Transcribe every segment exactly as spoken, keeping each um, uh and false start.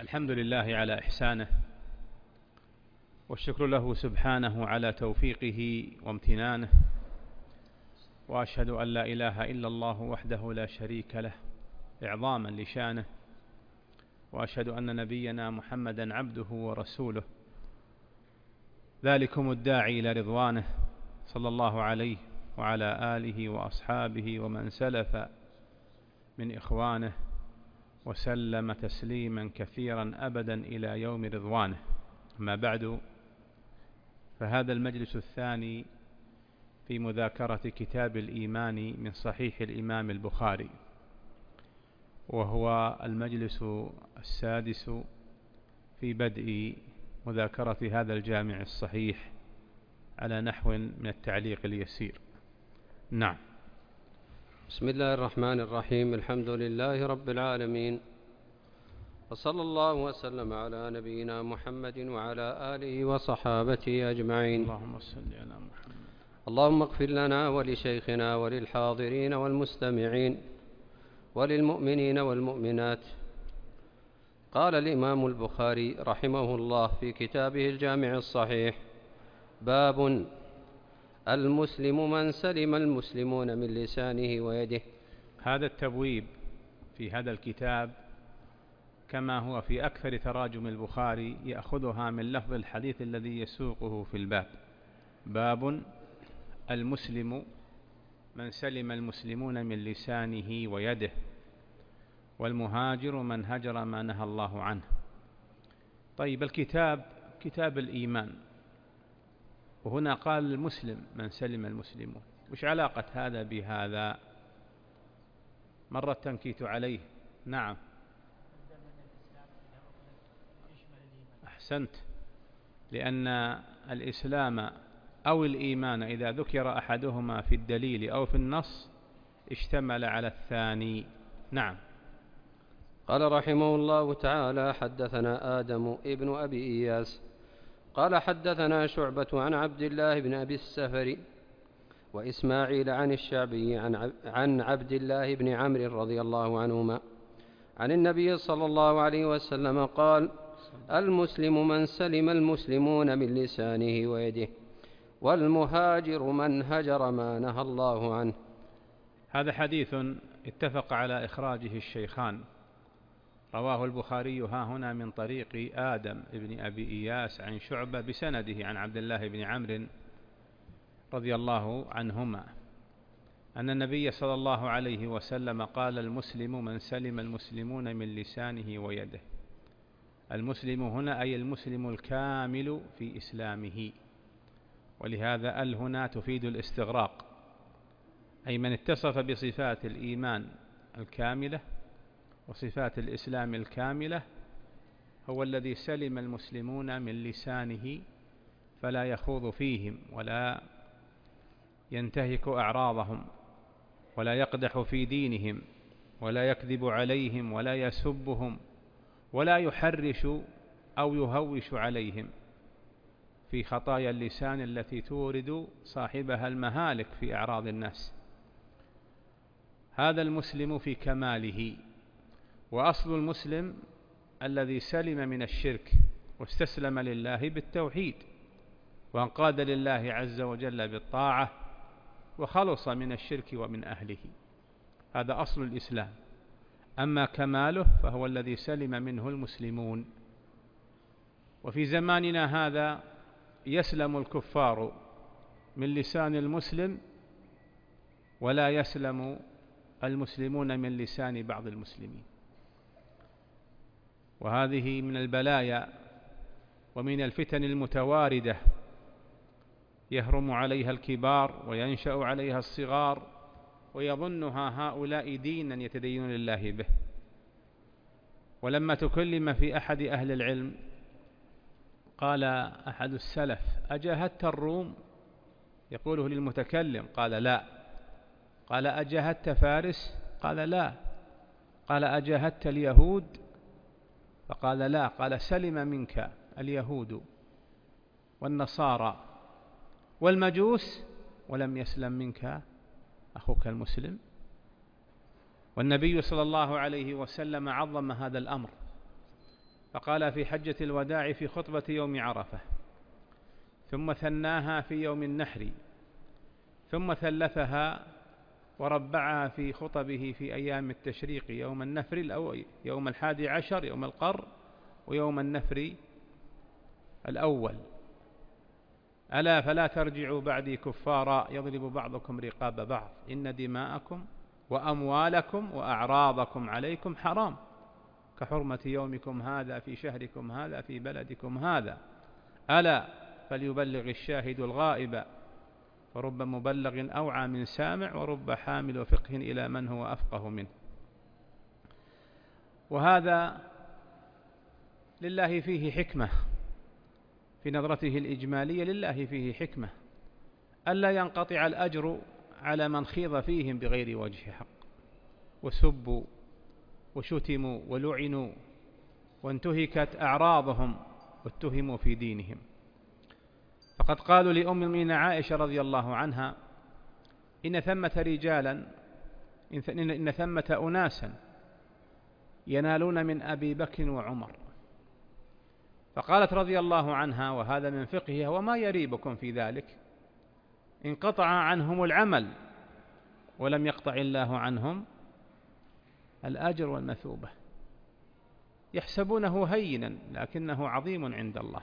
الحمد لله على إحسانه، والشكر له سبحانه على توفيقه وامتنانه، وأشهد أن لا إله إلا الله وحده لا شريك له إعظاما لشانه، وأشهد أن نبينا محمدا عبده ورسوله، ذلكم الداعي إلى رضوانه، صلى الله عليه وعلى آله وأصحابه ومن سلف من إخوانه، وسلم تسليما كثيرا أبدا إلى يوم رضوانه. أما بعد، فهذا المجلس الثاني في مذاكرة كتاب الإيمان من صحيح الإمام البخاري، وهو المجلس السادس في بدء مذاكرة هذا الجامع الصحيح على نحو من التعليق اليسير. نعم. بسم الله الرحمن الرحيم. الحمد لله رب العالمين، وصلى الله وسلم على نبينا محمد وعلى آله وصحابته أجمعين. اللهم صل على محمد. اللهم اغفر لنا ولشيخنا وللحاضرين والمستمعين وللمؤمنين والمؤمنات. قال الإمام البخاري رحمه الله في كتابه الجامع الصحيح: باب المسلم من سلم المسلمون من لسانه ويده. هذا التبويب في هذا الكتاب كما هو في أكثر تراجم البخاري يأخذها من لفظ الحديث الذي يسوقه في الباب: باب المسلم من سلم المسلمون من لسانه ويده، والمهاجر من هجر ما نهى الله عنه. طيب، الكتاب كتاب الإيمان، وهنا قال المسلم من سلم المسلمون، وش علاقة هذا بهذا؟ مر التنكيت عليه. نعم، أحسنت، لأن الإسلام أو الإيمان إذا ذكر أحدهما في الدليل أو في النص اشتمل على الثاني. نعم. قال رحمه الله تعالى: حدثنا آدم ابن أبي إياس قال حدثنا شعبة عن عبد الله بن أبي السفر وإسماعيل عن الشعبي عن عبد الله بن عمرو رضي الله عنهما عن النبي صلى الله عليه وسلم قال: المسلم من سلم المسلمون من لسانه ويده، والمهاجر من هجر ما نهى الله عنه. هذا حديث اتفق على إخراجه الشيخان، رواه البخاري ها هنا من طريق آدم بن أبي إياس عن شعبة بسنده عن عبد الله بن عمرو رضي الله عنهما أن النبي صلى الله عليه وسلم قال: المسلم من سلم المسلمون من لسانه ويده. المسلم هنا أي المسلم الكامل في إسلامه، ولهذا ال هنا تفيد الاستغراق، أي من اتصف بصفات الإيمان الكاملة وصفات الإسلام الكاملة هو الذي سلم المسلمون من لسانه، فلا يخوض فيهم ولا ينتهك أعراضهم ولا يقدح في دينهم ولا يكذب عليهم ولا يسبهم ولا يحرش أو يهوش عليهم في خطايا اللسان التي تورد صاحبها المهالك في أعراض الناس. هذا المسلم في كماله. وأصل المسلم الذي سلم من الشرك واستسلم لله بالتوحيد وانقاد لله عز وجل بالطاعة وخلص من الشرك ومن أهله، هذا أصل الإسلام. أما كماله فهو الذي سلم منه المسلمون. وفي زماننا هذا يسلم الكفار من لسان المسلم، ولا يسلم المسلمون من لسان بعض المسلمين، وهذه من البلايا ومن الفتن المتواردة يهرم عليها الكبار وينشأ عليها الصغار، ويظنها هؤلاء دينا يتدينون لله به. ولما تكلم في أحد أهل العلم قال أحد السلف: أجاهدت الروم؟ يقوله للمتكلم، قال: لا. قال: أجاهدت فارس؟ قال: لا. قال: أجاهدت اليهود؟ فقال: لا. قال: سلم منك اليهود والنصارى والمجوس ولم يسلم منك أخوك المسلم. والنبي صلى الله عليه وسلم عظم هذا الأمر فقال في حجة الوداع في خطبة يوم عرفة، ثم ثناها في يوم النحر، ثم ثلثها وربعها في خطبه في أيام التشريق، يوم النفر الأول، يوم الحادي عشر، يوم القر، ويوم النفر الأول. ألا فلا ترجعوا بعدي كفارا يضرب بعضكم رقاب بعض، إن دماءكم وأموالكم وأعراضكم عليكم حرام كحرمة يومكم هذا في شهركم هذا في بلدكم هذا، ألا فليبلغ الشاهد الغائب، فرب مبلغ أوعى من سامع، ورب حامل فقه إلى من هو أفقه منه. وهذا لله فيه حكمة، في نظرته الإجمالية لله فيه حكمة، ألا ينقطع الأجر على من خيض فيهم بغير وجه حق، وسبوا وشتموا ولعنوا وانتهكت أعراضهم واتهموا في دينهم. فقد قالوا لأم المؤمنين عائشة رضي الله عنها: إن ثمة رجالا، إن ثمة أناسا ينالون من أبي بكر وعمر. فقالت رضي الله عنها، وهذا من فقهها: وما يريبكم في ذلك؟ انقطع عنهم العمل ولم يقطع الله عنهم الأجر والمثوبة، يحسبونه هينا لكنه عظيم عند الله.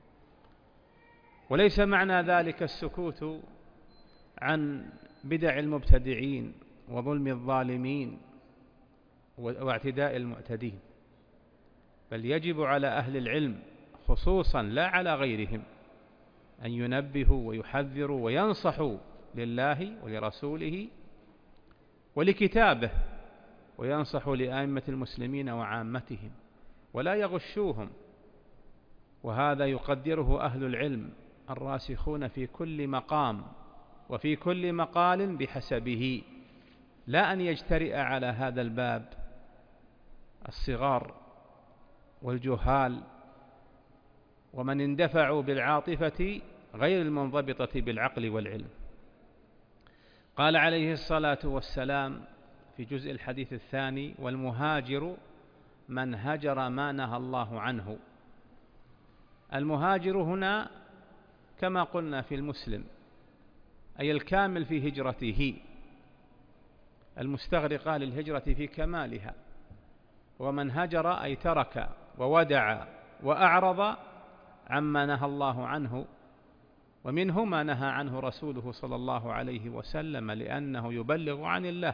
وليس معنى ذلك السكوت عن بدع المبتدعين وظلم الظالمين واعتداء المعتدين، بل يجب على أهل العلم خصوصا لا على غيرهم أن ينبهوا ويحذروا وينصحوا لله ولرسوله ولكتابه، وينصحوا لأئمة المسلمين وعامتهم ولا يغشوهم. وهذا يقدره أهل العلم الراسخون في كل مقام وفي كل مقال بحسبه، لا أن يجترئ على هذا الباب الصغار والجهال ومن اندفعوا بالعاطفة غير المنضبطة بالعقل والعلم. قال عليه الصلاة والسلام في جزء الحديث الثاني: والمهاجر من هجر ما نهى الله عنه. المهاجر هنا كما قلنا في المسلم أي الكامل في هجرته، المستغرقة للهجرة في كمالها. ومن هجر أي ترك وودع وأعرض عما نهى الله عنه، ومنه ما نهى عنه رسوله صلى الله عليه وسلم، لأنه يبلغ عن الله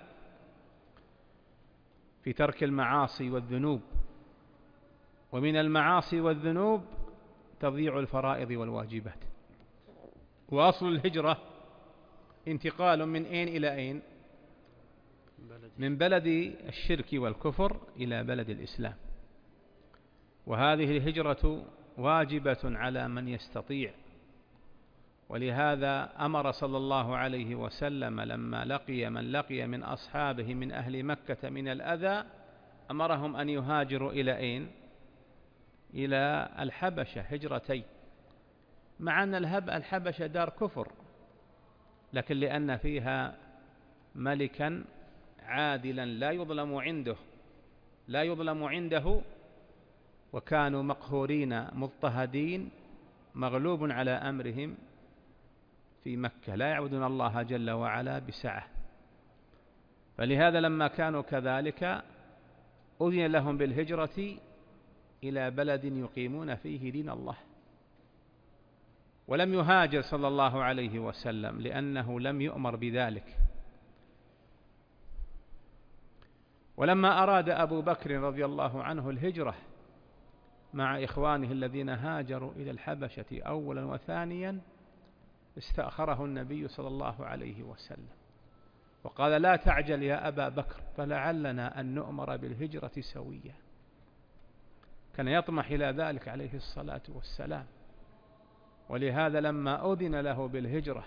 في ترك المعاصي والذنوب. ومن المعاصي والذنوب تضييع الفرائض والواجبات. وأصل الهجرة انتقال من أين إلى أين؟ من بلد الشرك والكفر إلى بلد الإسلام. وهذه الهجرة واجبة على من يستطيع، ولهذا أمر صلى الله عليه وسلم لما لقي من لقي من أصحابه من أهل مكة من الأذى أمرهم أن يهاجروا إلى أين؟ إلى الحبشة، هجرتين، مع أن الحبشة دار كفر، لكن لأن فيها ملكا عادلا لا يظلم عنده لا يظلم عنده وكانوا مقهورين مضطهدين مغلوب على أمرهم في مكة، لا يعبدون الله جل وعلا بسعة. فلهذا لما كانوا كذلك أذن لهم بالهجرة إلى بلد يقيمون فيه دين الله. ولم يهاجر صلى الله عليه وسلم لأنه لم يؤمر بذلك. ولما أراد أبو بكر رضي الله عنه الهجرة مع إخوانه الذين هاجروا إلى الحبشة أولا وثانيا، استأخره النبي صلى الله عليه وسلم وقال: لا تعجل يا أبا بكر، فلعلنا أن نؤمر بالهجرة سويا. كان يطمح إلى ذلك عليه الصلاة والسلام. ولهذا لما أذن له بالهجرة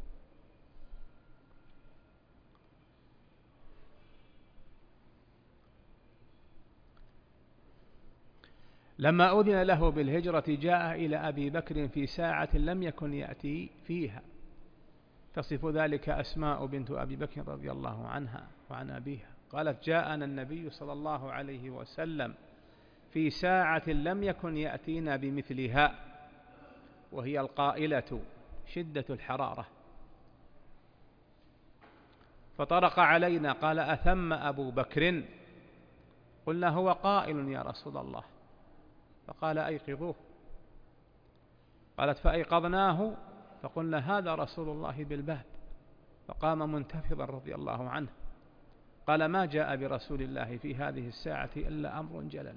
لما أذن له بالهجرة جاء إلى أبي بكر في ساعة لم يكن يأتي فيها. تصف ذلك أسماء بنت أبي بكر رضي الله عنها وعن أبيها، قالت: جاءنا النبي صلى الله عليه وسلم في ساعة لم يكن يأتينا بمثلها، وهي القائلة شدة الحرارة. فطرق علينا قال: أثم أبو بكر؟ قلنا: هو قائل يا رسول الله. فقال: أيقظوه. قالت: فأيقظناه فقلنا: هذا رسول الله بالباب. فقام منتفضا رضي الله عنه. قال: ما جاء برسول الله في هذه الساعة إلا أمر جلل.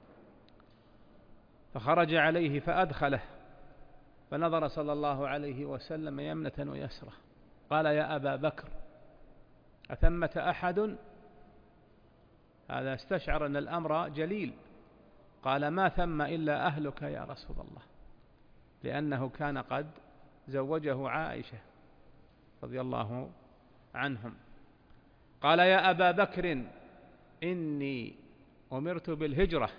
فخرج عليه فأدخله، فنظر صلى الله عليه وسلم يمنة ويسرة. قال: يا أبا بكر، أثمة أحد؟ هذا استشعر أن الأمر جليل. قال: ما ثم إلا أهلك يا رسول الله، لأنه كان قد زوجه عائشة رضي الله عنهم. قال: يا أبا بكر، إني أمرت بالهجرة.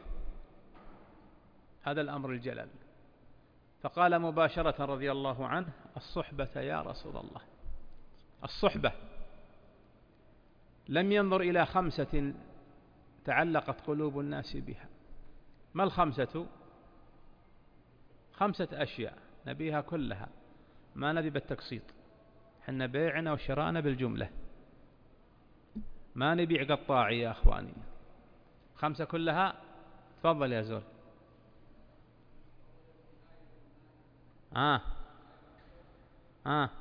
هذا الأمر الجلل. فقال مباشرة رضي الله عنه: الصحبة يا رسول الله، الصحبة. لم ينظر إلى خمسة تعلقت قلوب الناس بها. ما الخمسة؟ خمسة أشياء نبيها كلها، ما نبي بالتقسيط. حنا بيعنا وشرانا بالجملة، ما نبيع قطاعي يا أخواني. خمسة كلها. تفضل يا زول. آه آه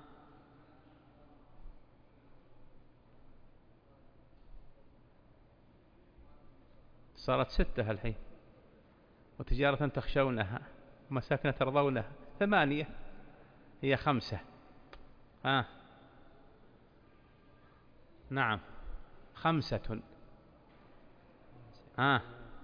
صارت ستة الحين. وتجارة تخشونها ومساكن ترضونها. ثمانية. هي خمسة. آه نعم، خمسة. آه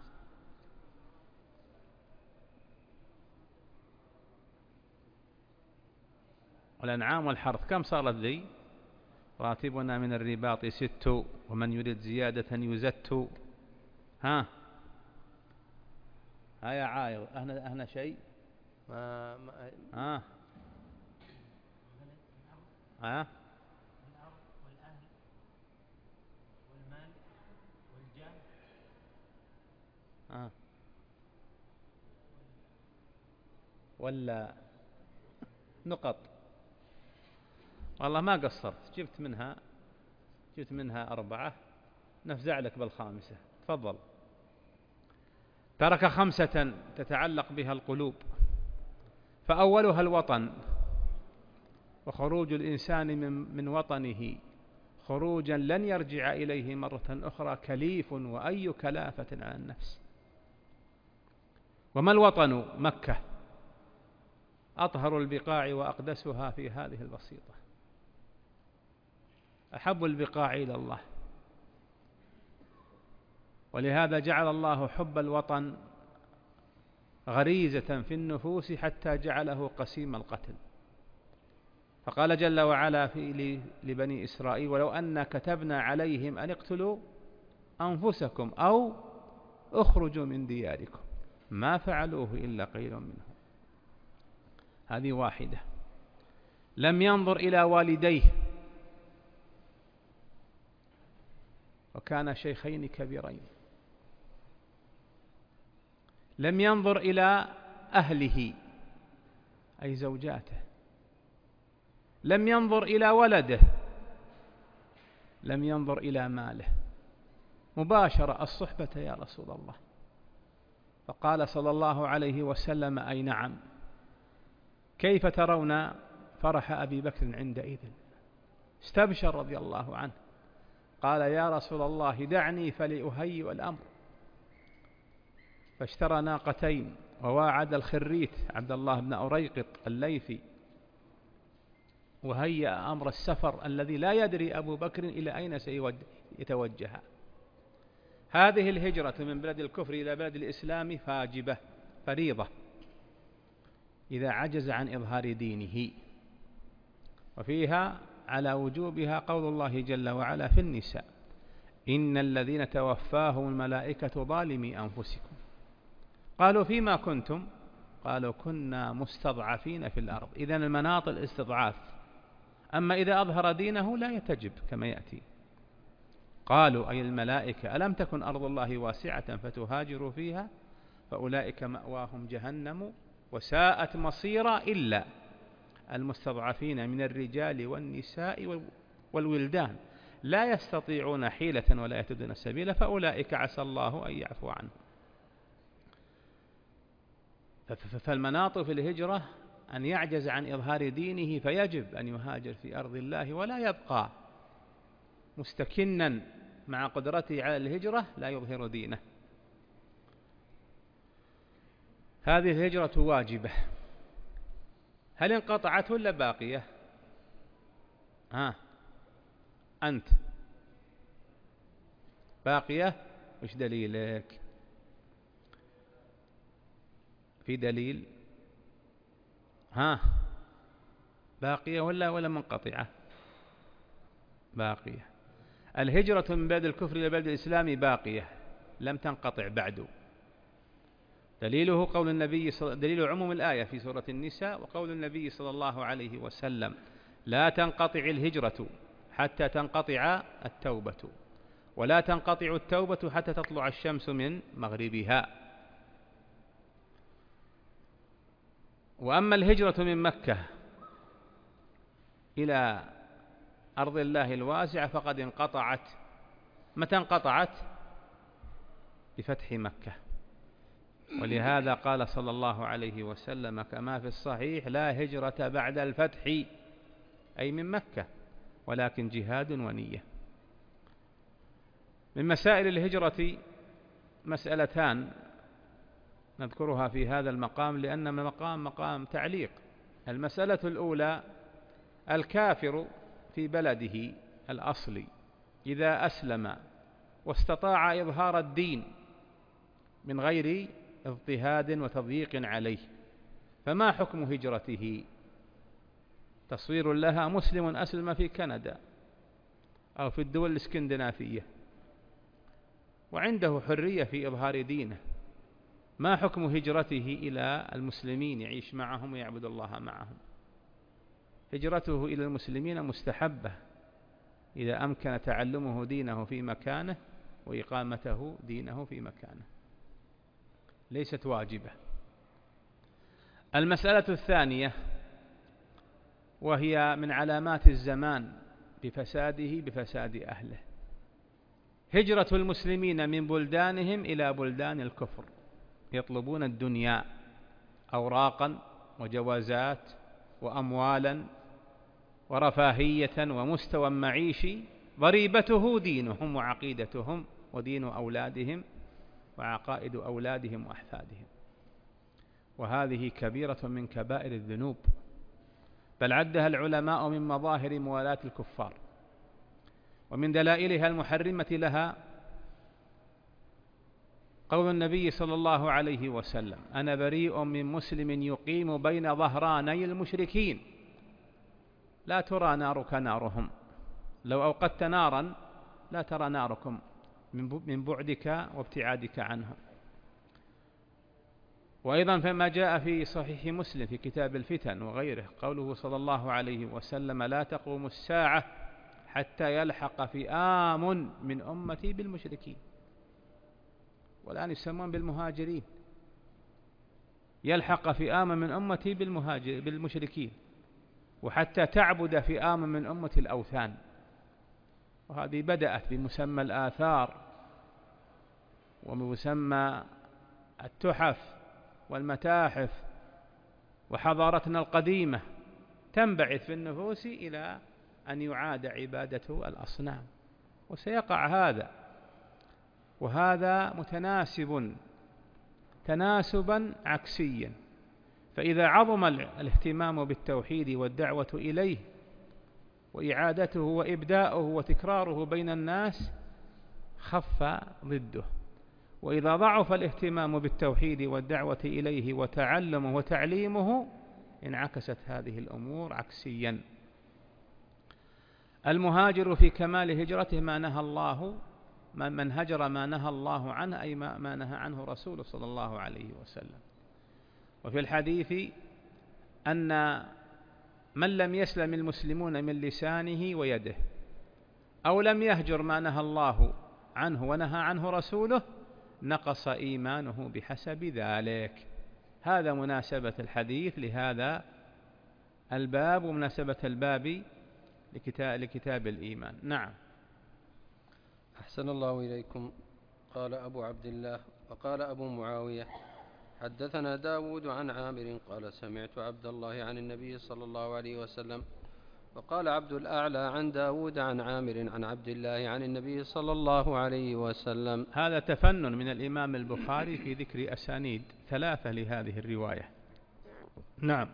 والأنعام والحرث. كم صارت ذي؟ راتبنا من الرباط ست، ومن يريد زيادة يزت. ها ها يا عايض، أهنا, أهنا شيء ما ما ها ها والأهل والمال والجاه. ها ولا نقط. والله ما قصرت، جبت منها جبت منها أربعة، نفزع لك بالخامسة. تفضل. ترك خمسة تتعلق بها القلوب، فأولها الوطن، وخروج الإنسان من, من وطنه خروجا لن يرجع إليه مرة أخرى كليف، وأي كلافة على النفس. وما الوطن؟ مكة، أطهر البقاع وأقدسها في هذه البسيطة، أحب البقاع إلى الله. ولهذا جعل الله حب الوطن غريزة في النفوس حتى جعله قسيم القتل. فقال جل وعلا في لبني إسرائيل: ولو أن كتبنا عليهم أن اقتلوا أنفسكم أو اخرجوا من دياركم ما فعلوه إلا قليل منهم. هذه واحدة. لم ينظر إلى والديه، وكان شيخين كبيرين. لم ينظر إلى أهله أي زوجاته. لم ينظر إلى ولده. لم ينظر إلى ماله. مباشرة: الصحبة يا رسول الله. فقال صلى الله عليه وسلم: أي نعم. كيف ترون فرح أبي بكر عندئذ؟ استبشر رضي الله عنه. قال: يا رسول الله دعني فلأهيئ الأمر. فاشترى ناقتين، وواعد الخريت عبد الله بن أريقط الليثي، وهيأ أمر السفر الذي لا يدري أبو بكر إلى أين سيتوجه. هذه الهجرة من بلد الكفر إلى بلد الإسلام فاجبة فريضة إذا عجز عن إظهار دينه، وفيها على وجوبها قول الله جل وعلا في النساء: إن الذين توفاهم الملائكة ظالمي أنفسكم. قالوا: فيما كنتم؟ قالوا: كنا مستضعفين في الأرض. إذن المناط الاستضعاف. أما إذا أظهر دينه لا يتجب كما يأتي. قالوا أي الملائكة: ألم تكن أرض الله واسعة فتهاجروا فيها؟ فأولئك مأواهم جهنم وساءت مصيرا إلا المستضعفين من الرجال والنساء والولدان لا يستطيعون حيلة ولا يهتدون سبيلا فأولئك عسى الله أن يعفو عنهم. فالمناط في الهجرة أن يعجز عن إظهار دينه فيجب أن يهاجر في أرض الله ولا يبقى مستكنا مع قدرته على الهجرة لا يظهر دينه. هذه الهجرة واجبة. هل انقطعت ولا باقية؟ ها أنت باقية؟ وش دليلك؟ في دليل؟ ها باقية ولا ولا منقطعة؟ باقية. الهجرة من بلد الكفر إلى بلد الإسلام باقية لم تنقطع بعد. دليله قول النبي صل... دليل عموم الآية في سورة النساء وقول النبي صلى الله عليه وسلم لا تنقطع الهجرة حتى تنقطع التوبة ولا تنقطع التوبة حتى تطلع الشمس من مغربها. وأما الهجرة من مكة إلى أرض الله الواسعة فقد انقطعت. متى انقطعت؟ بفتح مكة. ولهذا قال صلى الله عليه وسلم كما في الصحيح لا هجرة بعد الفتح أي من مكة ولكن جهاد ونية. من مسائل الهجرة مسألتان نذكرها في هذا المقام لأن المقام مقام تعليق. المسألة الأولى الكافر في بلده الأصلي إذا أسلم واستطاع إظهار الدين من غير اضطهاد وتضييق عليه فما حكم هجرته؟ تصوير لها مسلم أسلم في كندا أو في الدول الاسكندنافية وعنده حرية في إظهار دينه، ما حكم هجرته إلى المسلمين يعيش معهم ويعبد الله معهم؟ هجرته إلى المسلمين مستحبة إذا أمكن تعلمه دينه في مكانه وإقامته دينه في مكانه، ليست واجبة. المسألة الثانية وهي من علامات الزمان بفساده بفساد أهله، هجرة المسلمين من بلدانهم إلى بلدان الكفر يطلبون الدنيا أوراقا وجوازات وأموالا ورفاهية ومستوى معيشي ضريبته دينهم وعقيدتهم ودين أولادهم وعقائد أولادهم وأحفادهم، وهذه كبيرة من كبائر الذنوب، بل عدها العلماء من مظاهر موالاة الكفار. ومن دلائلها المحرمة لها قول النبي صلى الله عليه وسلم أنا بريء من مسلم يقيم بين ظهراني المشركين لا ترى نارك نارهم، لو أوقدت نارا لا ترى ناركم من بعدك وابتعادك عنهم. وأيضا فما جاء في صحيح مسلم في كتاب الفتن وغيره قوله صلى الله عليه وسلم لا تقوم الساعة حتى يلحق فئام من أمتي بالمشركين، والآن يسمون بالمهاجرين، يلحق فئام من أمتي بالمهاجر بالمشركين، وحتى تعبد فئام من أمة الأوثان. وهذه بدأت بمسمى الآثار ومسمى التحف والمتاحف وحضارتنا القديمة تنبعث في النفوس إلى أن يعاد عبادة الأصنام، وسيقع هذا، وهذا متناسب تناسبا عكسيا. فإذا عظم الاهتمام بالتوحيد والدعوة إليه وإعادته وإبداؤه وتكراره بين الناس خف ضده، وإذا ضعف الاهتمام بالتوحيد والدعوة إليه وتعلمه وتعليمه انعكست هذه الأمور عكسيا. المهاجر في كمال هجرته ما نهى الله من هجر ما نهى الله عنه أي ما نهى عنه رسوله صلى الله عليه وسلم. وفي الحديث أن من لم يسلم المسلمون من لسانه ويده أو لم يهجر ما نهى الله عنه ونهى عنه رسوله نقص إيمانه بحسب ذلك. هذا مناسبة الحديث لهذا الباب ومناسبة الباب لكتاب, لكتاب الإيمان. نعم. أحسن الله إليكم. قال أبو عبد الله وقال أبو معاوية حدثنا داود عن عامر قال سمعت عبد الله عن النبي صلى الله عليه وسلم. وقال عبد الأعلى عن داود عن عامر عن عبد الله عن النبي صلى الله عليه وسلم. هذا تفنن من الإمام البخاري في ذكر أسانيد ثلاثة لهذه الرواية. نعم.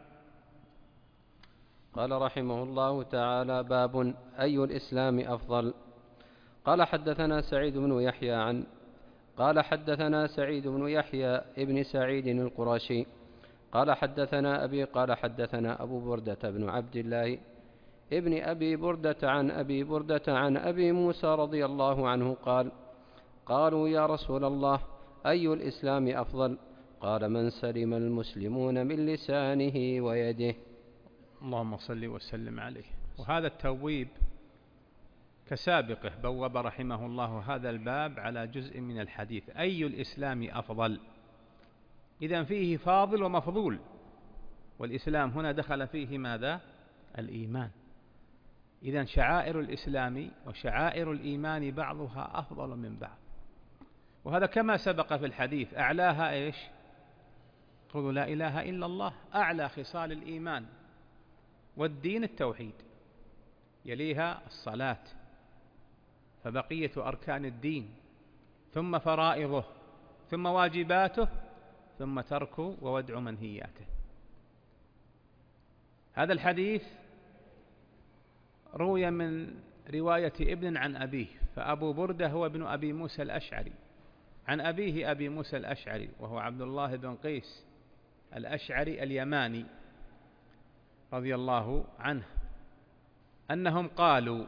قال رحمه الله تعالى باب أي الإسلام أفضل. قال حدثنا سعيد بن يحيى عن قال حدثنا سعيد بن يحيى ابن سعيد القرشي قال حدثنا أبي قال حدثنا أبو بردة بن عبد الله ابن أبي بردة عن أبي بردة عن أبي موسى رضي الله عنه قال قالوا يا رسول الله أي الإسلام أفضل؟ قال من سلم المسلمون من لسانه ويده. اللهم صل وسلم عليه. وهذا التبويب كسابقه، بوب رحمه الله هذا الباب على جزء من الحديث أي الإسلام أفضل. إذن فيه فاضل ومفضول، والإسلام هنا دخل فيه ماذا؟ الإيمان. إذن شعائر الإسلام وشعائر الإيمان بعضها أفضل من بعض، وهذا كما سبق في الحديث. أعلاها إيش؟ قولوا لا إله إلا الله. أعلى خصال الإيمان والدين التوحيد، يليها الصلاة، فبقية أركان الدين، ثم فرائضه، ثم واجباته، ثم ترك وودع منهياته. هذا الحديث روي من رواية ابن عن أبيه، فأبو بردة هو ابن أبي موسى الأشعري، عن أبيه أبي موسى الأشعري وهو عبد الله بن قيس الأشعري اليماني رضي الله عنه، أنهم قالوا،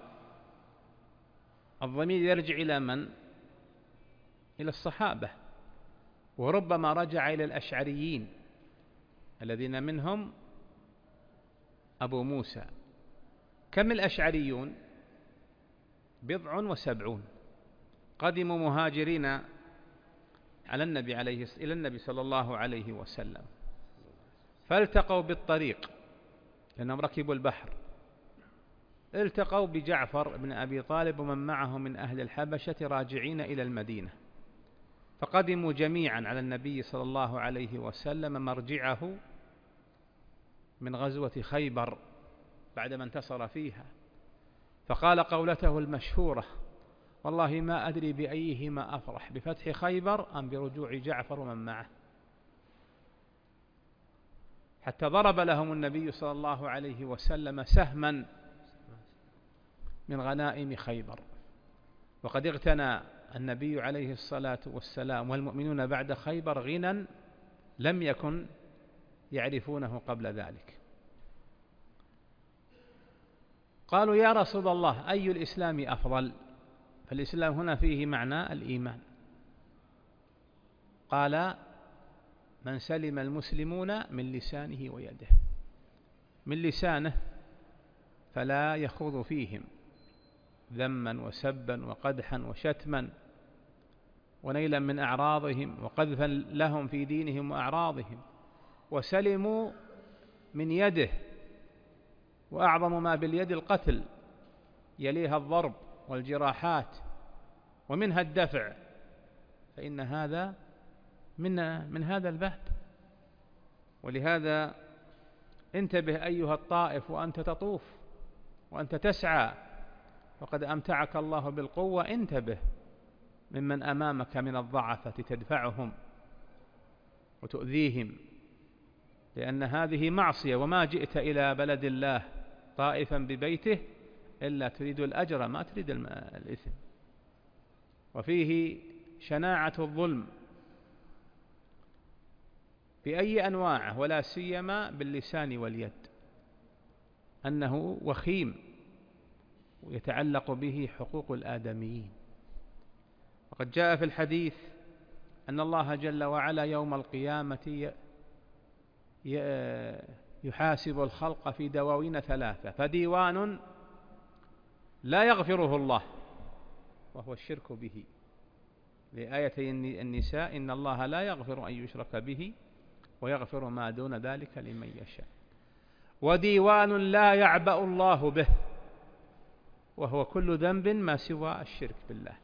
الضمير يرجع إلى من؟ إلى الصحابة، وربما رجع إلى الأشعريين الذين منهم أبو موسى. كم الأشعريون؟ بضع وسبعون، قدموا مهاجرين على النبي عليه إلى النبي صلى الله عليه وسلم، فالتقوا بالطريق لأنهم ركبوا البحر، التقوا بجعفر بن أبي طالب ومن معه من أهل الحبشة راجعين إلى المدينة، فقدموا جميعا على النبي صلى الله عليه وسلم مرجعه من غزوة خيبر بعدما انتصر فيها، فقال قولته المشهورة: والله ما أدري بأيهما أفرح، بفتح خيبر أم برجوع جعفر ومن معه، حتى ضرب لهم النبي صلى الله عليه وسلم سهما من غنائم خيبر. وقد اغتنى النبي عليه الصلاة والسلام والمؤمنون بعد خيبر غنى لم يكن يعرفونه قبل ذلك. قالوا يا رسول الله أي الإسلام أفضل؟ فالإسلام هنا فيه معنى الإيمان. قال: من سلم المسلمون من لسانه ويده. من لسانه فلا يخوض فيهم ذما وسبا وقدحا وشتما ونيلا من أعراضهم وقذفا لهم في دينهم وأعراضهم، وسلموا من يده، وأعظم ما باليد القتل، يليها الضرب والجراحات ومنها الدفع، فإن هذا من من هذا الباب. ولهذا انتبه أيها الطائف وأنت تطوف وأنت تسعى وقد أمتعك الله بالقوة، انتبه ممن أمامك من الضعفة تدفعهم وتؤذيهم، لأن هذه معصية، وما جئت إلى بلد الله طائفا ببيته إلا تريد الأجر ما تريد الإثم. وفيه شناعة الظلم بأي أنواعه، ولا سيما باللسان واليد، أنه وخيم ويتعلق به حقوق الآدميين. وقد جاء في الحديث أن الله جل وعلا يوم القيامة يحاسب الخلق في دواوين ثلاثة، فديوان لا يغفره الله وهو الشرك به، لآية النساء إن الله لا يغفر أن يشرك به ويغفر ما دون ذلك لمن يشاء. وديوان لا يعبأ الله به، وهو كل ذنب ما سوى الشرك بالله.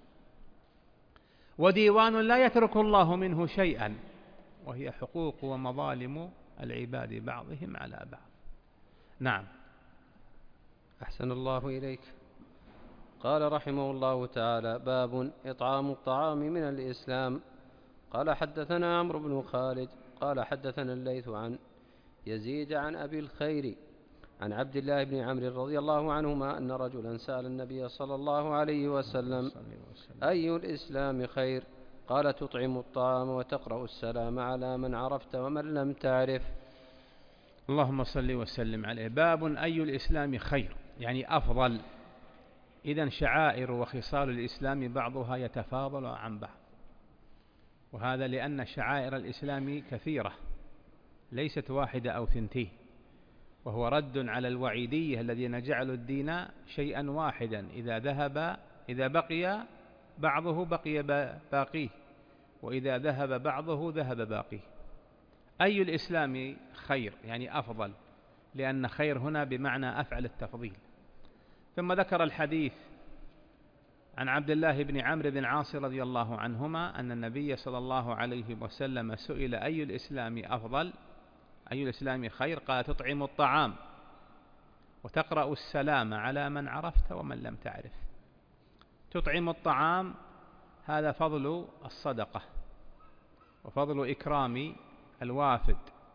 وديوان لا يترك الله منه شيئا، وهي حقوق ومظالم العباد بعضهم على بعض. نعم. أحسن الله إليك. قال رحمه الله تعالى: باب إطعام الطعام من الإسلام. قال حدثنا عمرو بن خالد قال حدثنا الليث عن يزيد عن أبي الخير عن عبد الله بن عمرو رضي الله عنهما أن رجلا سأل النبي صلى الله عليه وسلم: أي الإسلام خير؟ قال: تطعم الطعام وتقرأ السلام على من عرفت ومن لم تعرف. اللهم صل وسلم عليه. باب أي الإسلام خير، يعني أفضل. إذن شعائر وخصال الإسلام بعضها يتفاضل عن بعض، وهذا لأن شعائر الإسلام كثيرة ليست واحدة أو ثنتين، وهو رد على الوعيدية الذين جعلوا الدين شيئا واحدا، إذا ذهب إذا بقي بعضه بقي باقيه، وإذا ذهب بعضه ذهب باقيه. أي الإسلام خير يعني أفضل، لأن خير هنا بمعنى أفعل التفضيل. ثم ذكر الحديث عن عبد الله بن عمرو بن العاص رضي الله عنهما أن النبي صلى الله عليه وسلم سئل: أي الإسلام أفضل؟ أي الإسلام خير؟ قال: تطعم الطعام وتقرأ السلام على من عرفت ومن لم تعرف. تطعم الطعام هذا فضل الصدقة وفضل إكرام الوافد،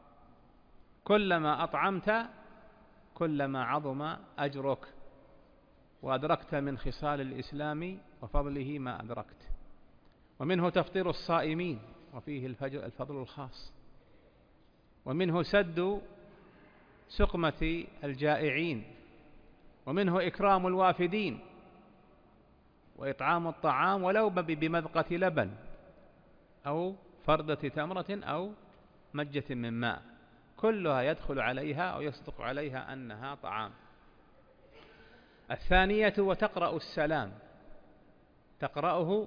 كلما أطعمت كلما عظم أجرك وأدركت من خصال الإسلام وفضله ما أدركت. ومنه تفطير الصائمين وفيه الفضل الخاص، ومنه سد سقمة الجائعين، ومنه إكرام الوافدين، وإطعام الطعام ولو بمذقة لبن أو فردة تمرة أو مجة من ماء، كلها يدخل عليها أو يصدق عليها أنها طعام. الثانية: وتقرأ السلام. تقرأه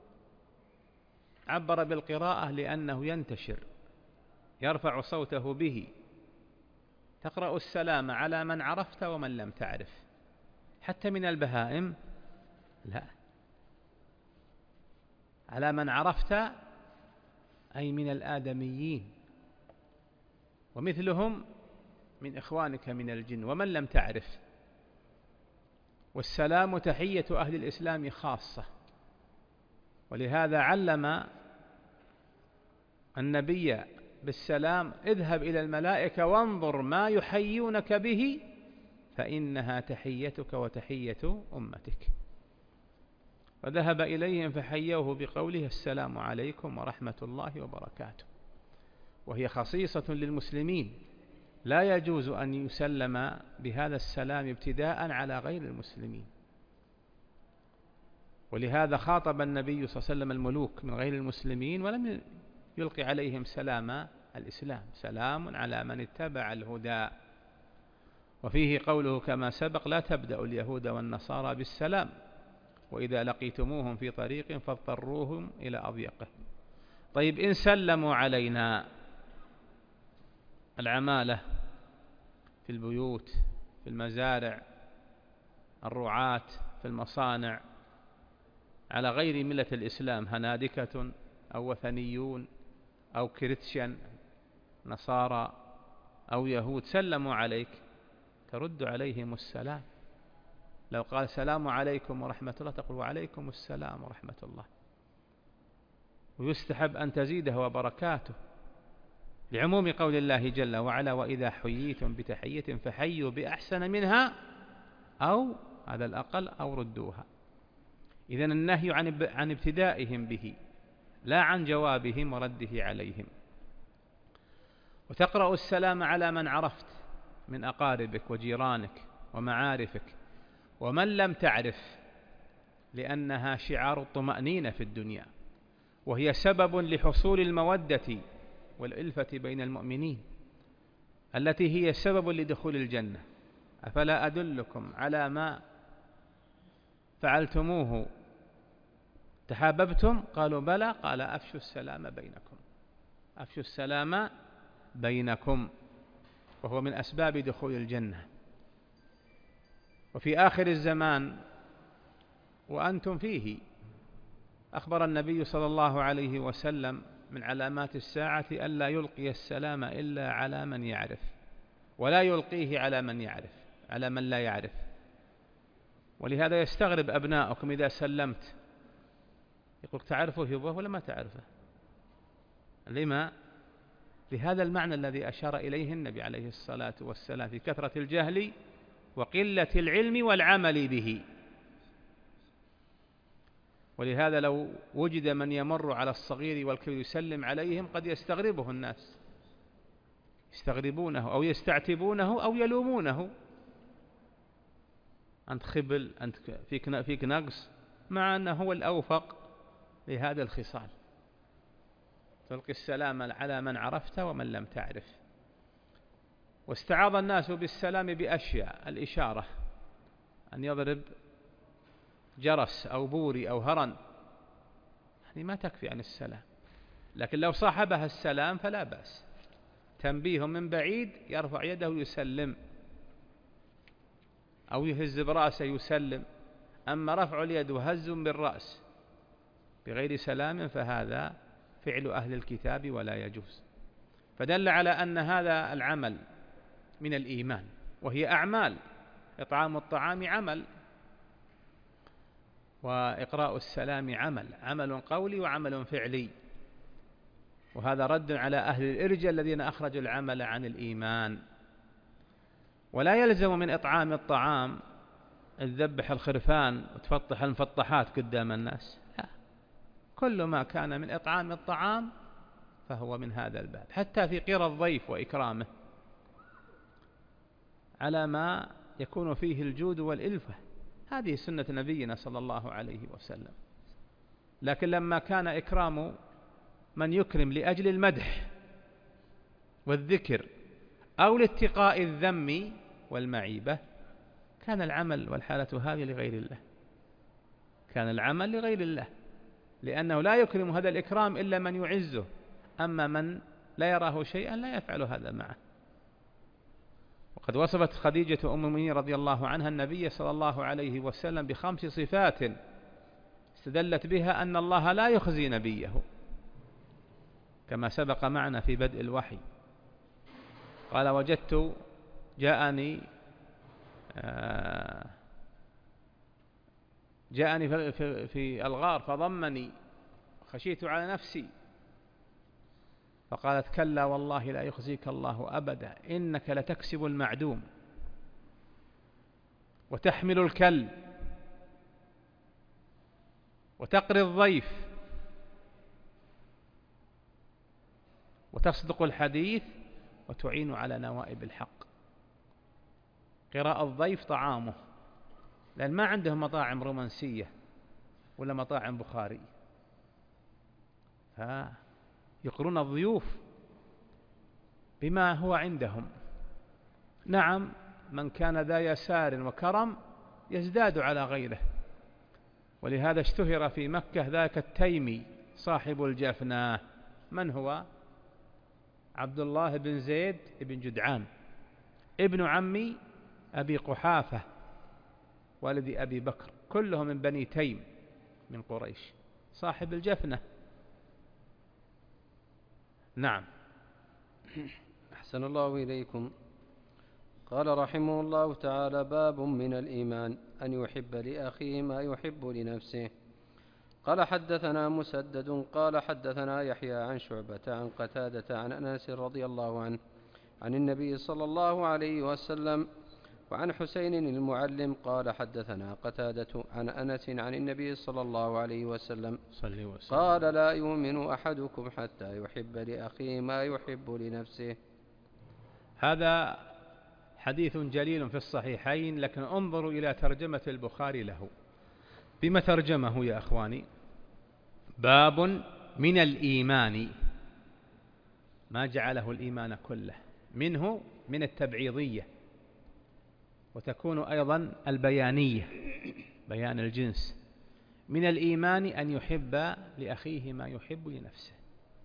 عبر بالقراءة لأنه ينتشر، يرفع صوته به. تقرأ السلام على من عرفت ومن لم تعرف، حتى من البهائم لا، على من عرفت أي من الآدميين، ومثلهم من إخوانك من الجن، ومن لم تعرف. والسلام تحية أهل الإسلام خاصة، ولهذا علم النبي بالسلام: اذهب إلى الملائكة وانظر ما يحيونك به فإنها تحيتك وتحية أمتك. وذهب إليهم فحيوه بقوله: السلام عليكم ورحمة الله وبركاته. وهي خصيصة للمسلمين، لا يجوز أن يسلم بهذا السلام ابتداء على غير المسلمين. ولهذا خاطب النبي صلى الله عليه وسلم الملوك من غير المسلمين ولم يلقي عليهم سلام الإسلام: سلام على من اتبع الهدى. وفيه قوله كما سبق: لا تبدأ اليهود والنصارى بالسلام، وإذا لقيتموهم في طريق فاضطروهم إلى أضيقه. طيب، إن سلموا علينا العمالة في البيوت، في المزارع، الرعاة في المصانع، على غير ملة الإسلام، هنادكة أو وثنيون أو كريتشن نصارى أو يهود، سلموا عليك، ترد عليهم السلام. لو قال السلام عليكم ورحمة الله تقول وعليكم السلام ورحمة الله. ويستحب أن تزيده وبركاته، لعموم قول الله جل وعلا: وإذا حييتم بتحية فحيوا بأحسن منها أو على الأقل أو ردوها. إذن النهي عن عن ابتدائهم به، لا عن جوابهم ورده عليهم. وتقرأ السلام على من عرفت من أقاربك وجيرانك ومعارفك، ومن لم تعرف، لأنها شعار الطمأنينة في الدنيا، وهي سبب لحصول المودة والألفة بين المؤمنين، التي هي سبب لدخول الجنة. أفلا أدلكم على ما فعلتموه أتحاببتم؟ قالوا بلى. قال أفشوا السلام بينكم، أفشوا السلام بينكم، وهو من أسباب دخول الجنة. وفي آخر الزمان وأنتم فيه، أخبر النبي صلى الله عليه وسلم من علامات الساعة ألا يلقي السلام إلا على من يعرف، ولا يلقيه على من يعرف، على من لا يعرف. ولهذا يستغرب أبناؤكم إذا سلمت، يقول تعرفه يبوه ولا ما تعرفه؟ لما؟ لهذا المعنى الذي أشار إليه النبي عليه الصلاة والسلام في كثرة الجهل وقلة العلم والعمل به. ولهذا لو وجد من يمر على الصغير والكبير يسلم عليهم قد يستغربه الناس، يستغربونه أو يستعتبونه أو يلومونه، أنت خبل، أنت فيك فيك نقص، مع أنه هو الأوفق لهذا الخصال. تلقي السلام على من عرفت ومن لم تعرف. واستعاض الناس بالسلام بأشياء، الإشارة، أن يضرب جرس أو بوري أو هرن، هذه ما تكفي عن السلام. لكن لو صاحبها السلام فلا بأس، تنبيه من بعيد يرفع يده يسلم، أو يهز برأسه يسلم. أما رفع اليد وهز بالرأس بغير سلام فهذا فعل أهل الكتاب ولا يجوز. فدل على أن هذا العمل من الإيمان، وهي أعمال، إطعام الطعام عمل، وإقراء السلام عمل، عمل قولي وعمل فعلي. وهذا رد على أهل الإرجاء الذين أخرجوا العمل عن الإيمان. ولا يلزم من إطعام الطعام تذبح الخرفان وتفطح المفطحات قدام الناس، لا، كل ما كان من إطعام الطعام فهو من هذا الباب، حتى في قرى الضيف وإكرامه، على ما يكون فيه الجود والإلفة. هذه سنة نبينا صلى الله عليه وسلم. لكن لما كان إكرام من يكرم لأجل المدح والذكر أو لاتقاء الذم والمعيبة، كان العمل والحالة هذه لغير الله، كان العمل لغير الله، لأنه لا يكرم هذا الإكرام إلا من يعزه. أما من لا يراه شيئا لا يفعل هذا معه. وقد وصفت خديجة أم المؤمنين رضي الله عنها النبي صلى الله عليه وسلم بخمس صفات استدلت بها أن الله لا يخزي نبيه، كما سبق معنا في بدء الوحي. قال وجدت جاءني آه جاءني في, في, في الغار فضمني، خشيت على نفسي، فقالت كلا والله لا يخزيك الله أبدا، إنك لتكسب المعدوم وتحمل الكل وتقري الضيف وتصدق الحديث وتعين على نوائب الحق. قراء الضيف طعامه، لأن ما عندهم مطاعم رومانسية ولا مطاعم بخاري، فيقرون الضيوف بما هو عندهم. نعم، من كان ذا يسار وكرم يزداد على غيره. ولهذا اشتهر في مكة ذاك التيمي صاحب الجفنة. من هو؟ عبد الله بن زيد بن جدعان، ابن عمي أبي قحافة والد أبي بكر، كلهم من بني تيم من قريش، صاحب الجفنة. نعم. أحسن الله إليكم. قال رحمه الله تعالى: باب من الإيمان أن يحب لأخيه ما يحب لنفسه. قال حدثنا مسدد قال حدثنا يحيى عن شعبة عن قتادة عن أنس رضي الله عنه عن النبي صلى الله عليه وسلم وعن حسين المعلم قال حدثنا قتادة عن أنس عن النبي صلى الله عليه وسلم قال: لا يؤمن أحدكم حتى يحب لأخيه ما يحب لنفسه. هذا حديث جليل في الصحيحين، لكن انظروا إلى ترجمة البخاري له. بما ترجمه يا أخواني؟ باب من الإيمان، ما جعله الإيمان كله، منه من التبعيضية، وتكون أيضا البيانية، بيان الجنس، من الإيمان أن يحب لأخيه ما يحب لنفسه.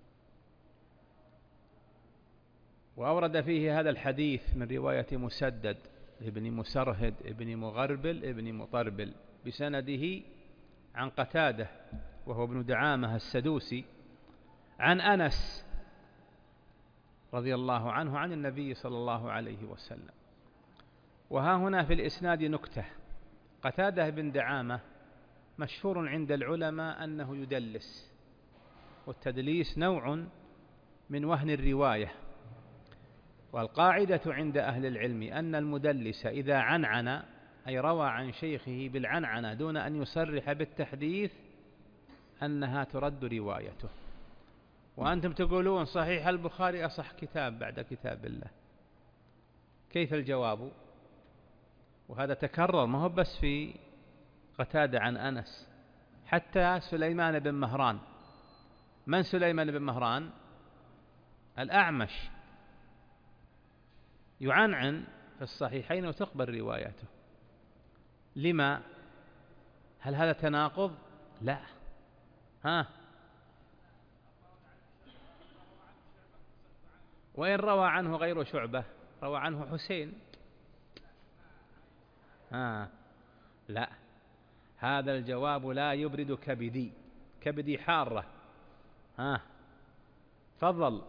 وأورد فيه هذا الحديث من رواية مسدد ابن مسرهد ابن مغربل ابن مطربل بسنده عن قتادة وهو ابن دعامة السدوسي عن أنس رضي الله عنه عن النبي صلى الله عليه وسلم. وها هنا في الإسناد نكتة: قتادة بن دعامة مشهور عند العلماء أنه يدلس، والتدليس نوع من وهن الرواية، والقاعدة عند أهل العلم أن المدلس إذا عنعن أي روى عن شيخه بالعنعنة دون أن يصرح بالتحديث أنها ترد روايته. وأنتم تقولون صحيح البخاري أصح كتاب بعد كتاب الله، كيف الجواب؟ وهذا تكرر، ما هو بس في قتادة عن أنس، حتى سليمان بن مهران. من سليمان بن مهران؟ الأعمش، يعنعن في الصحيحين وتقبل روايته. لما؟ هل هذا تناقض؟ لا. ها، وإن روى عنه غير شعبة، روى عنه حسين. ها، لا، هذا الجواب لا يبرد كبدي، كبدي حارة. ها، تفضل.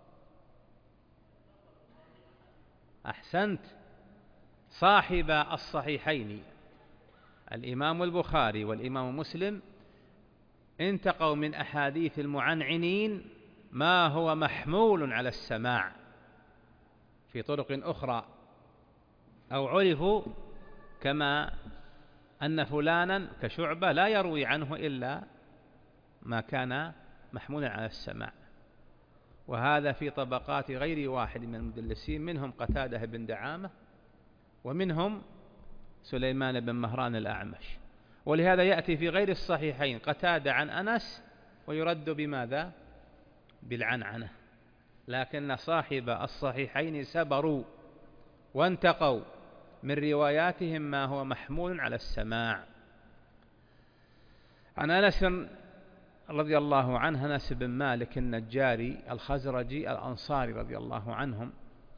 أحسنت. صاحب الصحيحين الإمام البخاري والإمام مسلم انتقوا من أحاديث المعنعنين ما هو محمول على السماع في طرق أخرى، أو عرفوا كما أن فلانا كشعبة لا يروي عنه إلا ما كان محمولا على السماع. وهذا في طبقات غير واحد من المدلسين، منهم قتادة بن دعامة ومنهم سليمان بن مهران الأعمش. ولهذا يأتي في غير الصحيحين قتادة عن أنس ويرد بماذا؟ بالعنعنة. لكن صاحب الصحيحين سبروا وانتقوا من رواياتهم ما هو محمول على السماع. عن أنس رضي الله عنه، أنس بن مالك النجاري الخزرجي الأنصاري رضي الله عنهم،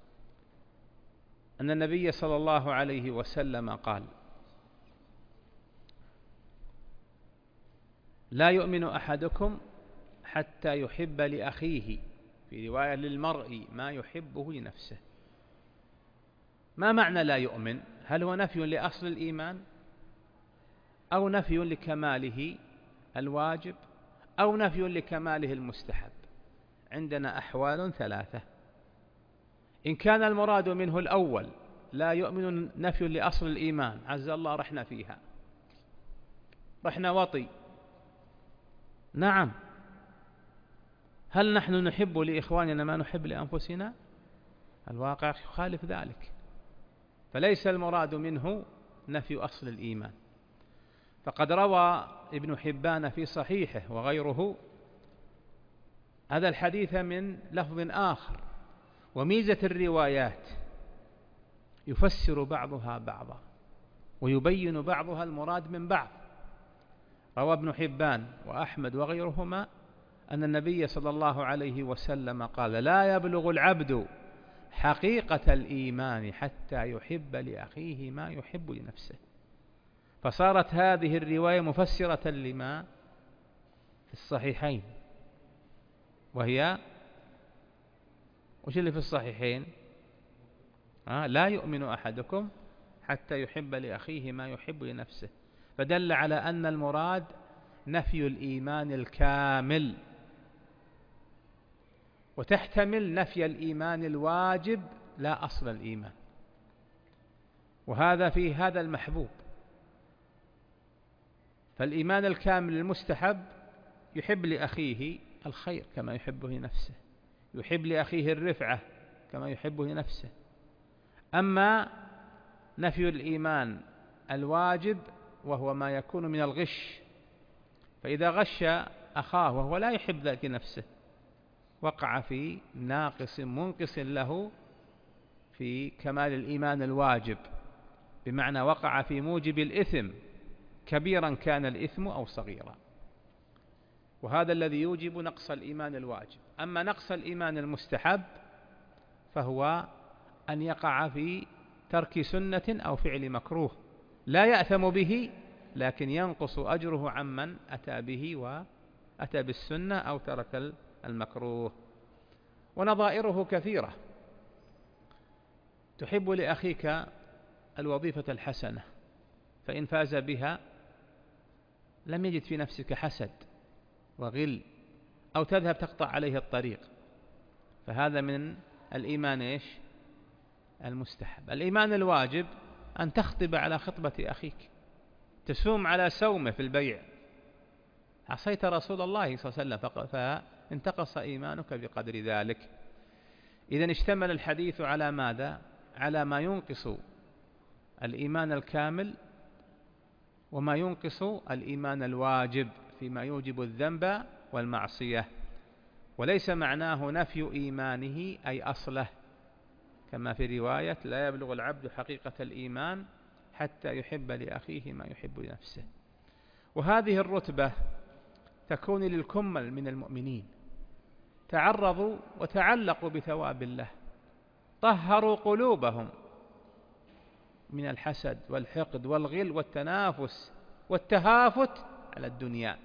أن النبي صلى الله عليه وسلم قال: لا يؤمن أحدكم حتى يحب لأخيه، في رواية للمرء، ما يحبه لنفسه. ما معنى لا يؤمن؟ هل هو نفي لأصل الإيمان، أو نفي لكماله الواجب، أو نفي لكماله المستحب؟ عندنا أحوال ثلاثة. إن كان المراد منه الأول لا يؤمن نفي لأصل الإيمان، عز الله رحنا فيها، رحنا وطي. نعم، هل نحن نحب لإخواننا ما نحب لأنفسنا؟ الواقع يخالف ذلك. فليس المراد منه نفي أصل الإيمان. فقد روى ابن حبان في صحيحه وغيره هذا الحديث من لفظ آخر، وميزة الروايات يفسر بعضها بعضا ويبين بعضها المراد من بعض. روى ابن حبان وأحمد وغيرهما أن النبي صلى الله عليه وسلم قال: لا يبلغ العبد حقيقة الإيمان حتى يحب لأخيه ما يحب لنفسه. فصارت هذه الرواية مفسرة لما في الصحيحين، وهي وش اللي في الصحيحين؟ آه لا يؤمن أحدكم حتى يحب لأخيه ما يحب لنفسه. فدل على أن المراد نفي الإيمان الكامل، وتحتمل نفي الإيمان الواجب لا أصل الإيمان. وهذا فيه هذا المحبوب. فالإيمان الكامل المستحب يحب لأخيه الخير كما يحبه لنفسه، يحب لأخيه الرفعة كما يحبه لنفسه. أما نفي الإيمان الواجب وهو ما يكون من الغش، فإذا غش أخاه وهو لا يحب ذلك لنفسه وقع في ناقص منقص له في كمال الإيمان الواجب، بمعنى وقع في موجب الإثم كبيرا كان الإثم أو صغيرا، وهذا الذي يوجب نقص الإيمان الواجب. أما نقص الإيمان المستحب فهو أن يقع في ترك سنة أو فعل مكروه لا يأثم به، لكن ينقص أجره عمن أتى به وأتى بالسنة أو ترك المكروه. ونظائره كثيرة. تحب لأخيك الوظيفة الحسنة، فإن فاز بها لم يجد في نفسك حسد وغل أو تذهب تقطع عليه الطريق، فهذا من الإيمان إيش؟ المستحب. الإيمان الواجب أن تخطب على خطبة أخيك، تسوم على سومه في البيع، عصيت رسول الله صلى الله عليه وسلم فانتقص إيمانك بقدر ذلك. إذن اشتمل الحديث على ماذا؟ على ما ينقص الإيمان الكامل وما ينقص الإيمان الواجب فيما يوجب الذنب والمعصية، وليس معناه نفي إيمانه أي أصله، كما في رواية لا يبلغ العبد حقيقة الإيمان حتى يحب لأخيه ما يحب لنفسه. وهذه الرتبة تكون للكمل من المؤمنين، تعرضوا وتعلقوا بثواب الله، طهروا قلوبهم من الحسد والحقد والغل والتنافس والتهافت على الدنيا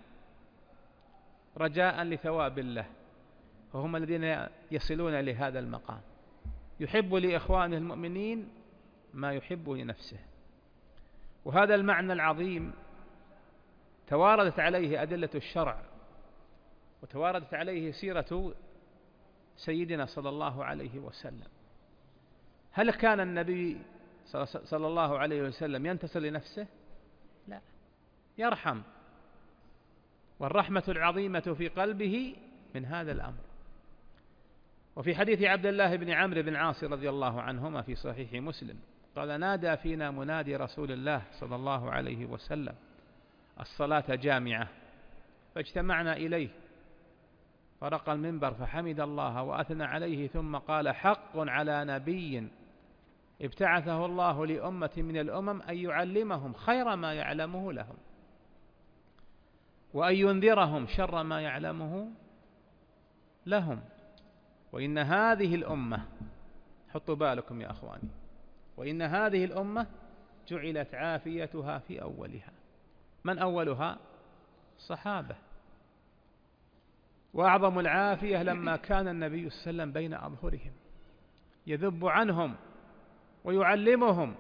رجاء لثواب الله، وهم الذين يصلون لهذا المقام، يحب لإخوانه المؤمنين ما يحب لنفسه. وهذا المعنى العظيم تواردت عليه أدلة الشرع، وتواردت عليه سيرة سيدنا صلى الله عليه وسلم. هل كان النبي صلى الله عليه وسلم ينتصر لنفسه؟ لا، يرحم، والرحمة العظيمة في قلبه من هذا الأمر. وفي حديث عبد الله بن عمرو بن العاص رضي الله عنهما في صحيح مسلم قال: نادى فينا منادي رسول الله صلى الله عليه وسلم الصلاة جامعة، فاجتمعنا إليه، فرق المنبر فحمد الله وأثنى عليه، ثم قال: حق على نبي ابتعثه الله لأمة من الأمم أن يعلمهم خير ما يعلمه لهم، وأن ينذرهم شر ما يعلمه لهم، وإن هذه الأمة، حطوا بالكم يا أخواني، وإن هذه الأمة جعلت عافيتها في أولها. من أولها؟ الصحابة. وأعظم العافية لما كان النبي صلى الله عليه وسلم بين أظهرهم يذب عنهم ويعلمهم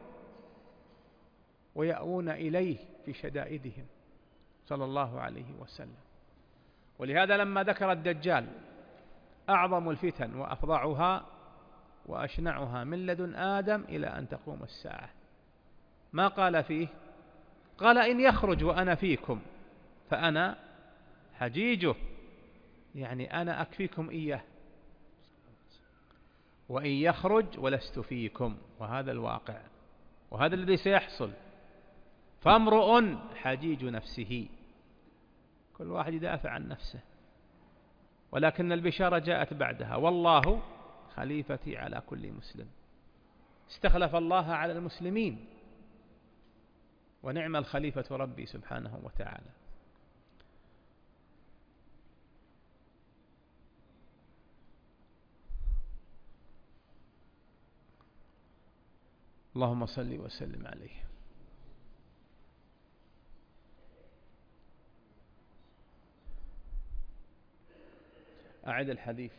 ويأوون إليه في شدائدهم صلى الله عليه وسلم. ولهذا لما ذكر الدجال أعظم الفتن وأفظعها وأشنعها من لدن آدم إلى أن تقوم الساعة، ما قال فيه؟ قال: إن يخرج وأنا فيكم فأنا حجيجه، يعني أنا أكفيكم إياه، وإن يخرج ولست فيكم، وهذا الواقع وهذا الذي سيحصل. فامرؤ حجيج نفسه، كل واحد يدافع عن نفسه، ولكن البشارة جاءت بعدها: والله خليفتي على كل مسلم. استخلف الله على المسلمين، ونعم الخليفة ربي سبحانه وتعالى. اللهم صل وسلم عليه. أعد الحديث.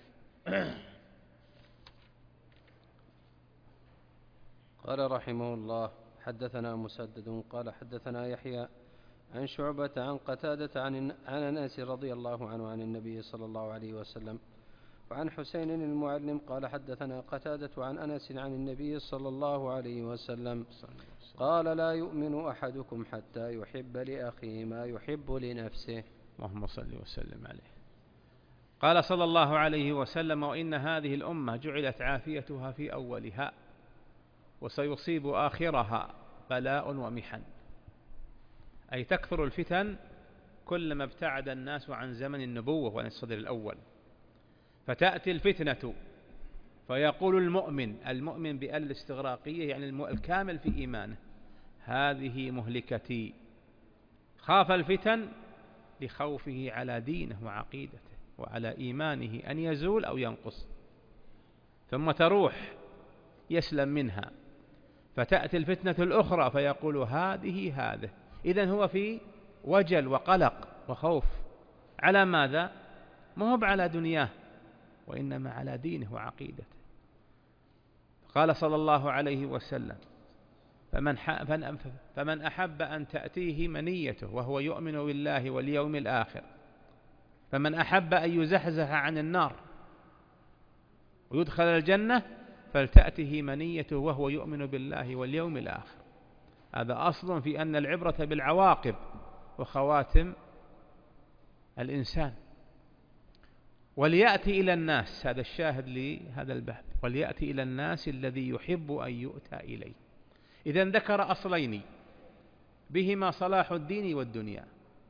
قال رحمه الله: حدثنا مسدد قال حدثنا يحيى عن شعبة عن قتادة عن عن أنس رضي الله عنه عن النبي صلى الله عليه وسلم، وعن حسين المعلم قال حدثنا قتادة عن أنس عن النبي صلى الله عليه وسلم قال: لا يؤمن أحدكم حتى يحب لأخيه ما يحب لنفسه. اللهم صل وسلم عليه. قال صلى الله عليه وسلم: وإن هذه الأمة جعلت عافيتها في أولها، وسيصيب آخرها بلاء ومحن، أي تكثر الفتن كلما ابتعد الناس عن زمن النبوة وعن الصدر الأول، فتأتي الفتنة فيقول المؤمن المؤمن بأل الاستغراقية يعني الكامل في إيمانه: هذه مهلكتي، خاف الفتن لخوفه على دينه وعقيدته وعلى إيمانه أن يزول أو ينقص، ثم تروح يسلم منها، فتأتي الفتنة الأخرى فيقول هذه هذه. إذن هو في وجل وقلق وخوف. على ماذا؟ ما هو على دنياه، وإنما على دينه وعقيدته. قال صلى الله عليه وسلم: فمن, فمن أحب أن تأتيه منيته وهو يؤمن بالله واليوم الآخر، فمن أحب أن يزحزح عن النار ويدخل الجنة فلتأته منيته وهو يؤمن بالله واليوم الآخر. هذا أصل في أن العبرة بالعواقب وخواتم الإنسان. وليأتي إلى الناس، هذا الشاهد لهذا الباب، وليأتي إلى الناس الذي يحب أن يؤتى إليه. إذن ذكر أصلين بهما صلاح الدين والدنيا: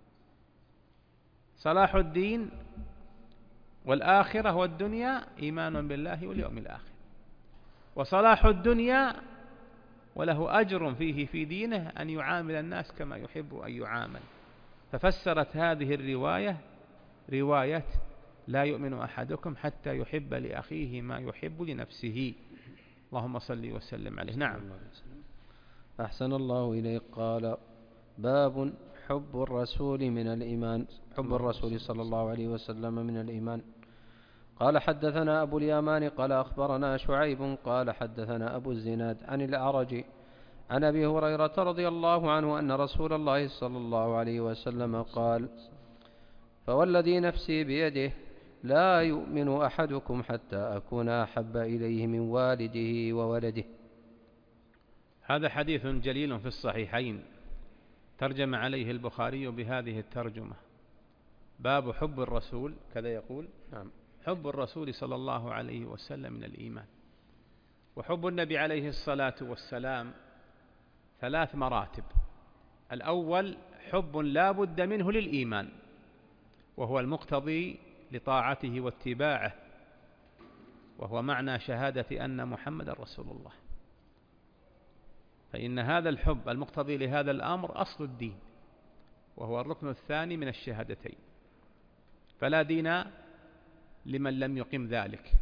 صلاح الدين والآخرة والدنيا إيمان بالله واليوم الآخر، وصلاح الدنيا وله أجر فيه في دينه أن يعامل الناس كما يحب أن يعامل. ففسرت هذه الرواية رواية لا يؤمن أحدكم حتى يحب لأخيه ما يحب لنفسه. اللهم صل وسلم عليه. نعم. أحسن الله إليك. قال: باب حب الرسول من الإيمان، حب الرسول صلى الله عليه وسلم من الإيمان. قال: حدثنا أبو اليمان قال أخبرنا شعيب قال حدثنا أبو الزناد عن الأعرج عن أبي هريرة رضي الله عنه أن رسول الله صلى الله عليه وسلم قال: فوالذي نفسي بيده لا يؤمن أحدكم حتى أكون أحب إليه من والده وولده. هذا حديث جليل في الصحيحين، ترجم عليه البخاري بهذه الترجمة: باب حب الرسول، كذا يقول. نعم. حب الرسول صلى الله عليه وسلم من الإيمان. وحب النبي عليه الصلاة والسلام ثلاث مراتب. الأول حب لا بد منه للإيمان، وهو المقتضي لطاعته واتباعه، وهو معنى شهادة أن محمد رسول الله. فإن هذا الحب المقتضي لهذا الأمر أصل الدين، وهو الركن الثاني من الشهادتين، فلا دين لمن لم يقم ذلك.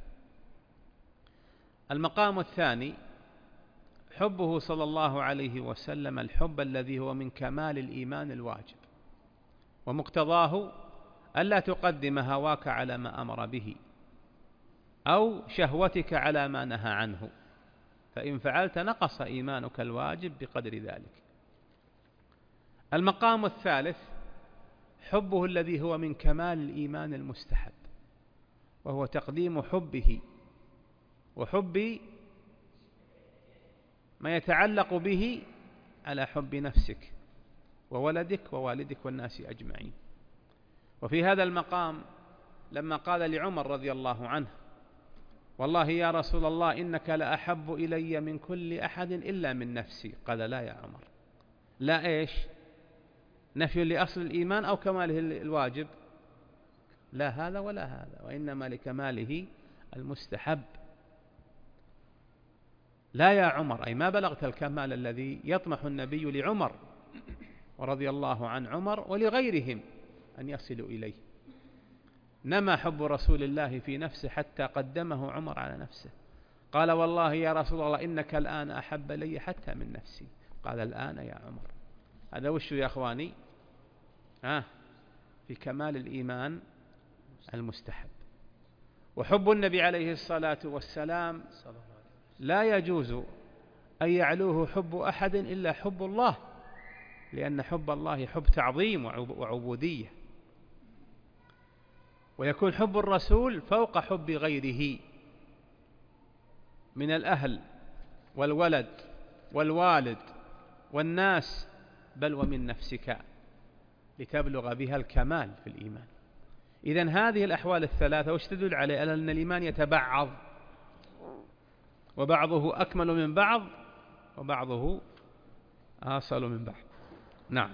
المقام الثاني حبه صلى الله عليه وسلم الحب الذي هو من كمال الإيمان الواجب، ومقتضاه ألا تقدم هواك على ما أمر به أو شهوتك على ما نهى عنه، فإن فعلت نقص إيمانك الواجب بقدر ذلك. المقام الثالث حبه الذي هو من كمال الإيمان المستحب، وهو تقديم حبه وحب ما يتعلق به على حب نفسك وولدك ووالدك والناس أجمعين. وفي هذا المقام لما قال لعمر رضي الله عنه: والله يا رسول الله إنك لأحب إلي من كل أحد إلا من نفسي، قال: لا يا عمر. لا إيش؟ نفي لأصل الإيمان أو كماله الواجب؟ لا هذا ولا هذا، وإنما لكماله المستحب. لا يا عمر، أي ما بلغت الكمال الذي يطمح النبي لعمر ورضي الله عن عمر ولغيرهم أن يصلوا إليه. نما حب رسول الله في نفسه حتى قدمه عمر على نفسه، قال: والله يا رسول الله إنك الآن أحب لي حتى من نفسي، قال: الآن يا عمر. هذا وش يا أخواني؟ آه في كمال الإيمان المستحب. وحب النبي عليه الصلاة والسلام لا يجوز أن يعلوه حب أحد إلا حب الله، لأن حب الله حب تعظيم وعبودية، ويكون حب الرسول فوق حب غيره من الأهل والولد والوالد والناس، بل ومن نفسك، لتبلغ بها الكمال في الإيمان. إذن هذه الأحوال الثلاثة وش تدل عليه؟ أن الإيمان يتبعض، وبعضه أكمل من بعض وبعضه أصل من بعض. نعم.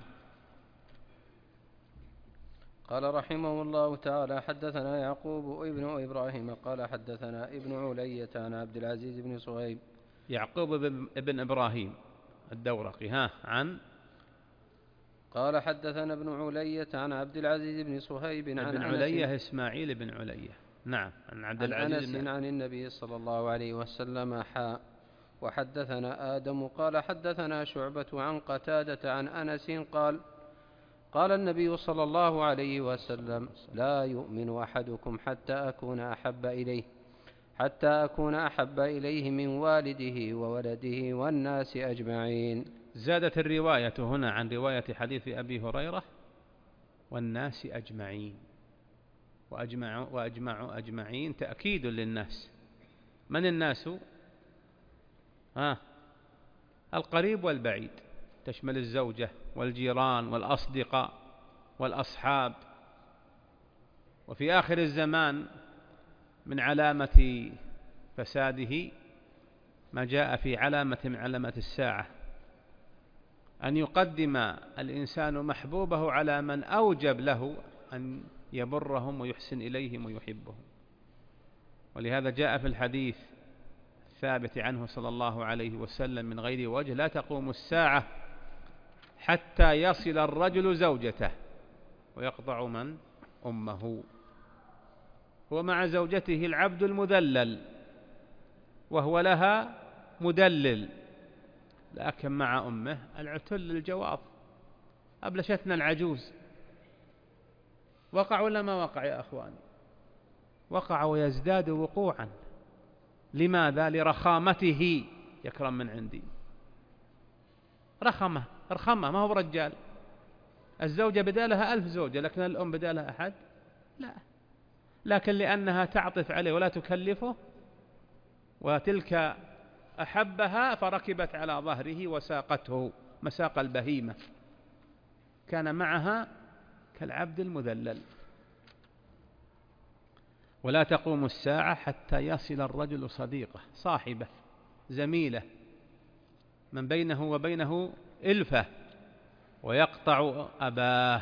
قال رحمه الله تعالى: حدثنا يعقوب ابن إبراهيم قال حدثنا ابن علية عن عبد العزيز بن صهيب. يعقوب ابن إبراهيم الدورقي ها عن قال حدثنا ابن علية عن عبد العزيز بن صهيب عن ابن علية إسماعيل بن علية نعم عن عبد العزيز عن أنس عن النبي صلى الله عليه وسلم حاء وحدثنا آدم قال حدثنا شعبة عن قتادة عن أنس قال قال النبي صلى الله عليه وسلم لا يؤمن أحدكم حتى أكون أحب إليه حتى أكون أحب إليه من والده وولده والناس أجمعين. زادت الرواية هنا عن رواية حديث أبي هريرة والناس أجمعين، وأجمعوا وأجمعوا أجمعين تأكيد للناس. من الناس؟ ها القريب والبعيد، تشمل الزوجة والجيران والأصدقاء والأصحاب. وفي آخر الزمان من علامة فساده ما جاء في علامة من علامات الساعة، أن يقدم الإنسان محبوبه على من أوجب له أن يبرهم ويحسن إليهم ويحبهم. ولهذا جاء في الحديث الثابت عنه صلى الله عليه وسلم من غير وجه لا تقوم الساعة حتى يصل الرجل زوجته ويقطع من أمه. هو مع زوجته العبد المذلل وهو لها مدلل، لكن مع أمه العتل الجواظ أبلشتنا العجوز. وقع ولا ما وقع يا أخواني؟ وقع ويزداد وقوعا. لماذا؟ لرخامته. يكرم من عندي رخمة رخمة، ما هو رجال. الزوجة بدالها ألف زوجة، لكن الأم بدالها أحد؟ لا، لكن لأنها تعطف عليه ولا تكلفه، وتلك أحبها فركبت على ظهره وساقته مساق البهيمة، كان معها كالعبد المذلل. ولا تقوم الساعة حتى يصل الرجل صديقه، صاحبه، زميله، من بينه وبينه إلفة، ويقطع أباه.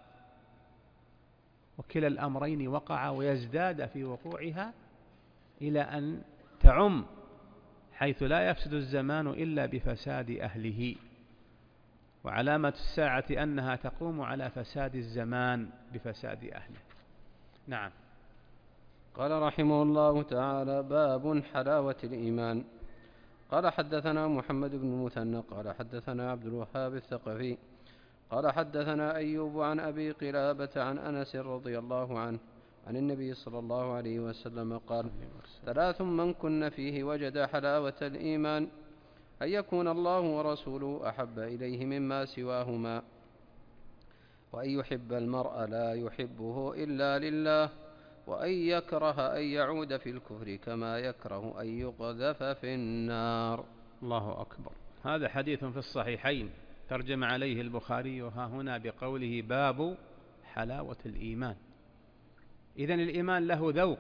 وكلا الأمرين وقع ويزداد في وقوعها إلى أن تعم، حيث لا يفسد الزمان إلا بفساد أهله. وعلامة الساعة أنها تقوم على فساد الزمان بفساد أهله. نعم. قال رحمه الله تعالى: باب حلاوة الإيمان. قال حدثنا محمد بن المثنى قال حدثنا عبد الوهاب الثقفي قال حدثنا أيوب عن أبي قلابة عن أنس رضي الله عنه عن النبي صلى الله عليه وسلم قال: ثلاث من كن فيه وجد حلاوة الإيمان: أن يكون الله ورسوله أحب إليه مما سواهما، وأن يحب المرء لا يحبه إلا لله، وأن يكره أن يعود في الكفر كما يكره أن يقذف في النار. الله أكبر. هذا حديث في الصحيحين ترجم عليه البخاري ها هنا بقوله: باب حلاوة الإيمان. إذن الإيمان له ذوق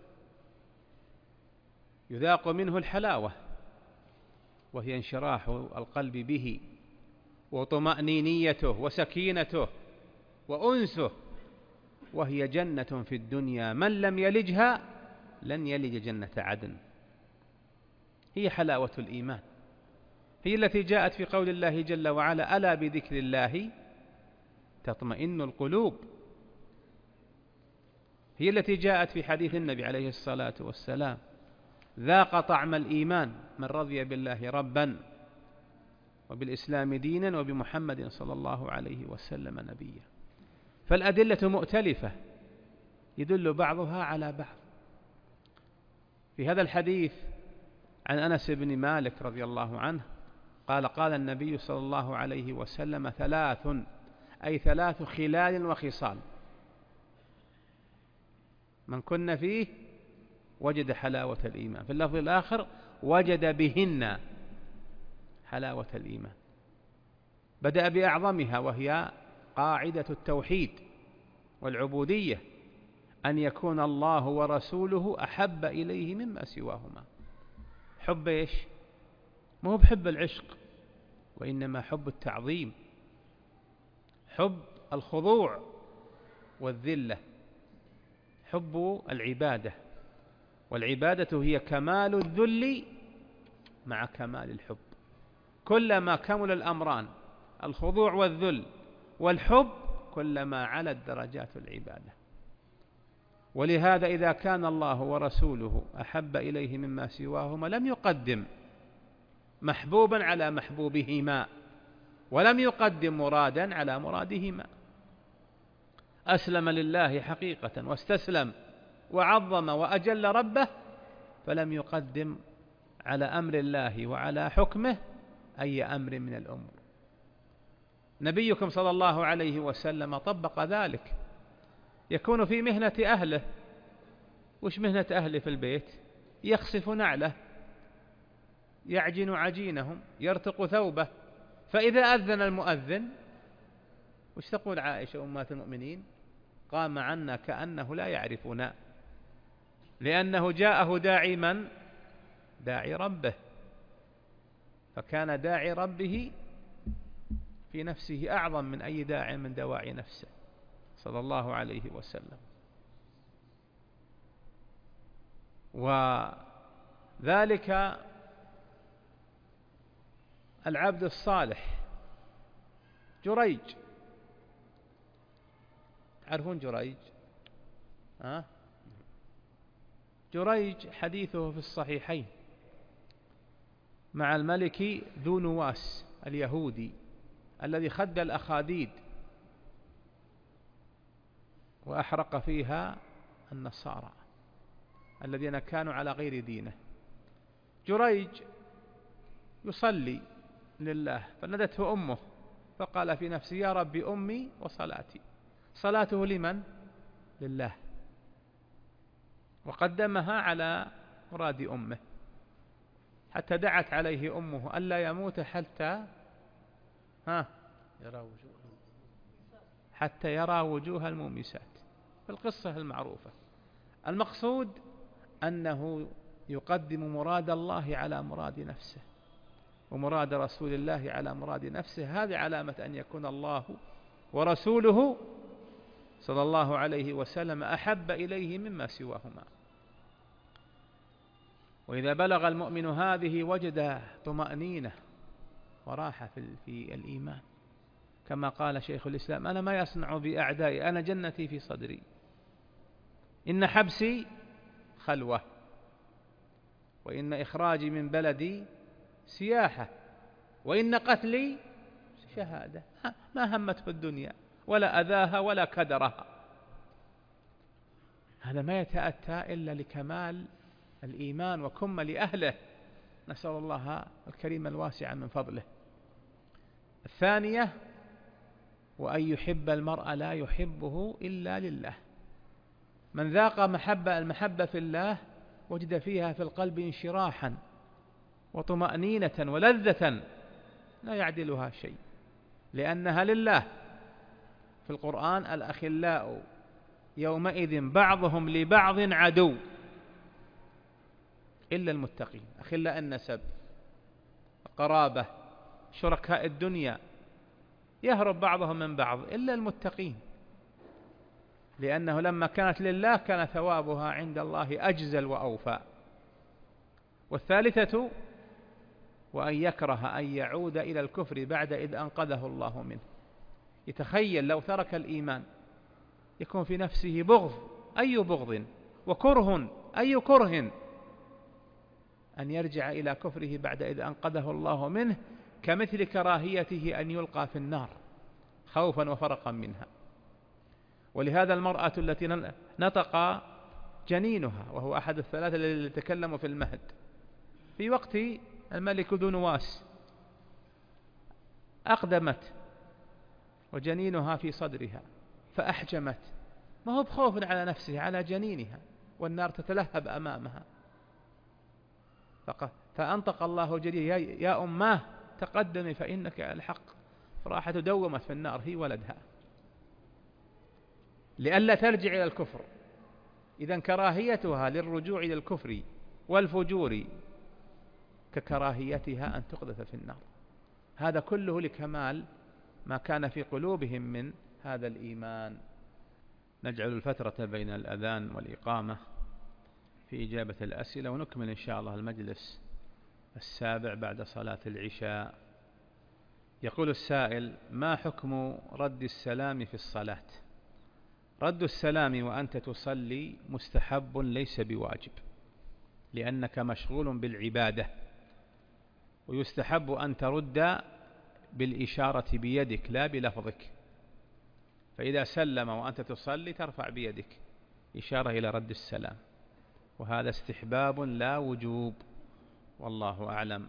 يذاق منه الحلاوة، وهي انشراح القلب به وطمأنينيته وسكينته وأنسه، وهي جنة في الدنيا من لم يلجها لن يلج جنة عدن. هي حلاوة الإيمان، هي التي جاءت في قول الله جل وعلا: ألا بذكر الله تطمئن القلوب. هي التي جاءت في حديث النبي عليه الصلاة والسلام: ذاق طعم الإيمان من رضي بالله ربا وبالإسلام دينا وبمحمد صلى الله عليه وسلم نبيا. فالأدلة مؤتلفة يدل بعضها على بعض. في هذا الحديث عن أنس بن مالك رضي الله عنه قال: قال النبي صلى الله عليه وسلم: ثلاث، أي ثلاث خلال وخصال، من كن فيه وجد حلاوة الإيمان. في اللفظ الآخر: وجد بهن حلاوة الإيمان. بدأ بأعظمها، وهي قاعدة التوحيد والعبودية، أن يكون الله ورسوله أحب إليه مما سواهما. حب إيش؟ ما هو بحب العشق، وإنما حب التعظيم، حب الخضوع والذلة، حب العبادة. والعبادة هي كمال الذل مع كمال الحب. كلما كمل الأمران، الخضوع والذل والحب كلما علت درجات العبادة. ولهذا إذا كان الله ورسوله أحب إليه مما سواهما لم يقدم محبوبا على محبوبهما، ولم يقدم مرادا على مرادهما. أسلم لله حقيقة واستسلم وعظم وأجل ربه، فلم يقدم على أمر الله وعلى حكمه أي أمر من الأمور. نبيكم صلى الله عليه وسلم طبق ذلك، يكون في مهنة أهله. وش مهنة أهله في البيت؟ يخسف نعله، يعجن عجينهم، يرتق ثوبه. فإذا أذن المؤذن، وش تقول عائشة أمهات المؤمنين؟ قام عنا كأنه لا يعرفنا، لأنه جاءه داعي من؟ داعي ربه. فكان داعي ربه في نفسه أعظم من أي داع من دواعي نفسه صلى الله عليه وسلم. وذلك العبد الصالح جريج، تعرفون جريج؟ ها؟ جريج حديثه في الصحيحين مع الملك ذو نواس اليهودي الذي خد الأخاديد وأحرق فيها النصارى الذين كانوا على غير دينه. جريج يصلي لله، فندته أمه فقال في نفسه: يا ربي أمي وصلاتي. صلاته لمن؟ لله، وقدمها على مراد أمه، حتى دعت عليه أمه ألا يموت حتى ها يرى وجوه حتى يرى وجوه المومسات، في القصة المعروفة. المقصود أنه يقدم مراد الله على مراد نفسه، ومراد رسول الله على مراد نفسه. هذه علامة أن يكون الله ورسوله صلى الله عليه وسلم أحب إليه مما سواهما. وإذا بلغ المؤمن هذه وجد طمأنينة وراحة في الإيمان، كما قال شيخ الإسلام: أنا ما يصنع بي أعدائي، أنا جنتي في صدري، إن حبسي خلوة، وإن إخراجي من بلدي سياحة، وإن قتلي شهادة. ما همته الدنيا ولا أذاها ولا كدرها. هذا ما يتأتى إلا لكمال الإيمان وكمل أهله، نسأل الله الكريم الواسع من فضله. الثانية: وأن يحب المرء لا يحبه إلا لله. من ذاق محبة المحبة في الله وجد فيها في القلب انشراحا وطمأنينة ولذة لا يعدلها شيء، لأنها لله. في القرآن: الأخلاء يومئذ بعضهم لبعض عدو إلا المتقين. أخلاء النسب، قرابة، شركاء الدنيا، يهرب بعضهم من بعض إلا المتقين، لأنه لما كانت لله كان ثوابها عند الله أجزل وأوفى. والثالثة: وأن يكره أن يعود إلى الكفر بعد إذ أنقذه الله منه. يتخيل لو ترك الإيمان يكون في نفسه بغض، أي بغض، وكره، أي كره، أن يرجع إلى كفره بعد إذ أنقذه الله منه، كمثل كراهيته أن يلقى في النار خوفا وفرقا منها. ولهذا المرأة التي نطق جنينها وهو أحد الثلاثة الذين تكلموا في المهد في وقت الملك ذو نواس، أقدمت وجنينها في صدرها فأحجمت، ما هو بخوف على نفسها، على جنينها، والنار تتلهب أمامها. فأنطق الله جديد: يا أماه تقدمي فإنك على الحق. راحت دومت في النار هي ولدها لئلا ترجع إلى الكفر. إذن كراهيتها للرجوع إلى الكفر والفجور ككراهيتها أن تقذف في النار. هذا كله لكمال ما كان في قلوبهم من هذا الإيمان. نجعل الفترة بين الأذان والإقامة في إجابة الأسئلة، ونكمل إن شاء الله المجلس السابع بعد صلاة العشاء. يقول السائل: ما حكم رد السلام في الصلاة؟ رد السلام وأنت تصلي مستحب ليس بواجب، لأنك مشغول بالعبادة، ويستحب أن ترد بالإشارة بيدك لا بلفظك. فإذا سلم وأنت تصلي ترفع بيدك إشارة إلى رد السلام، وهذا استحباب لا وجوب، والله أعلم.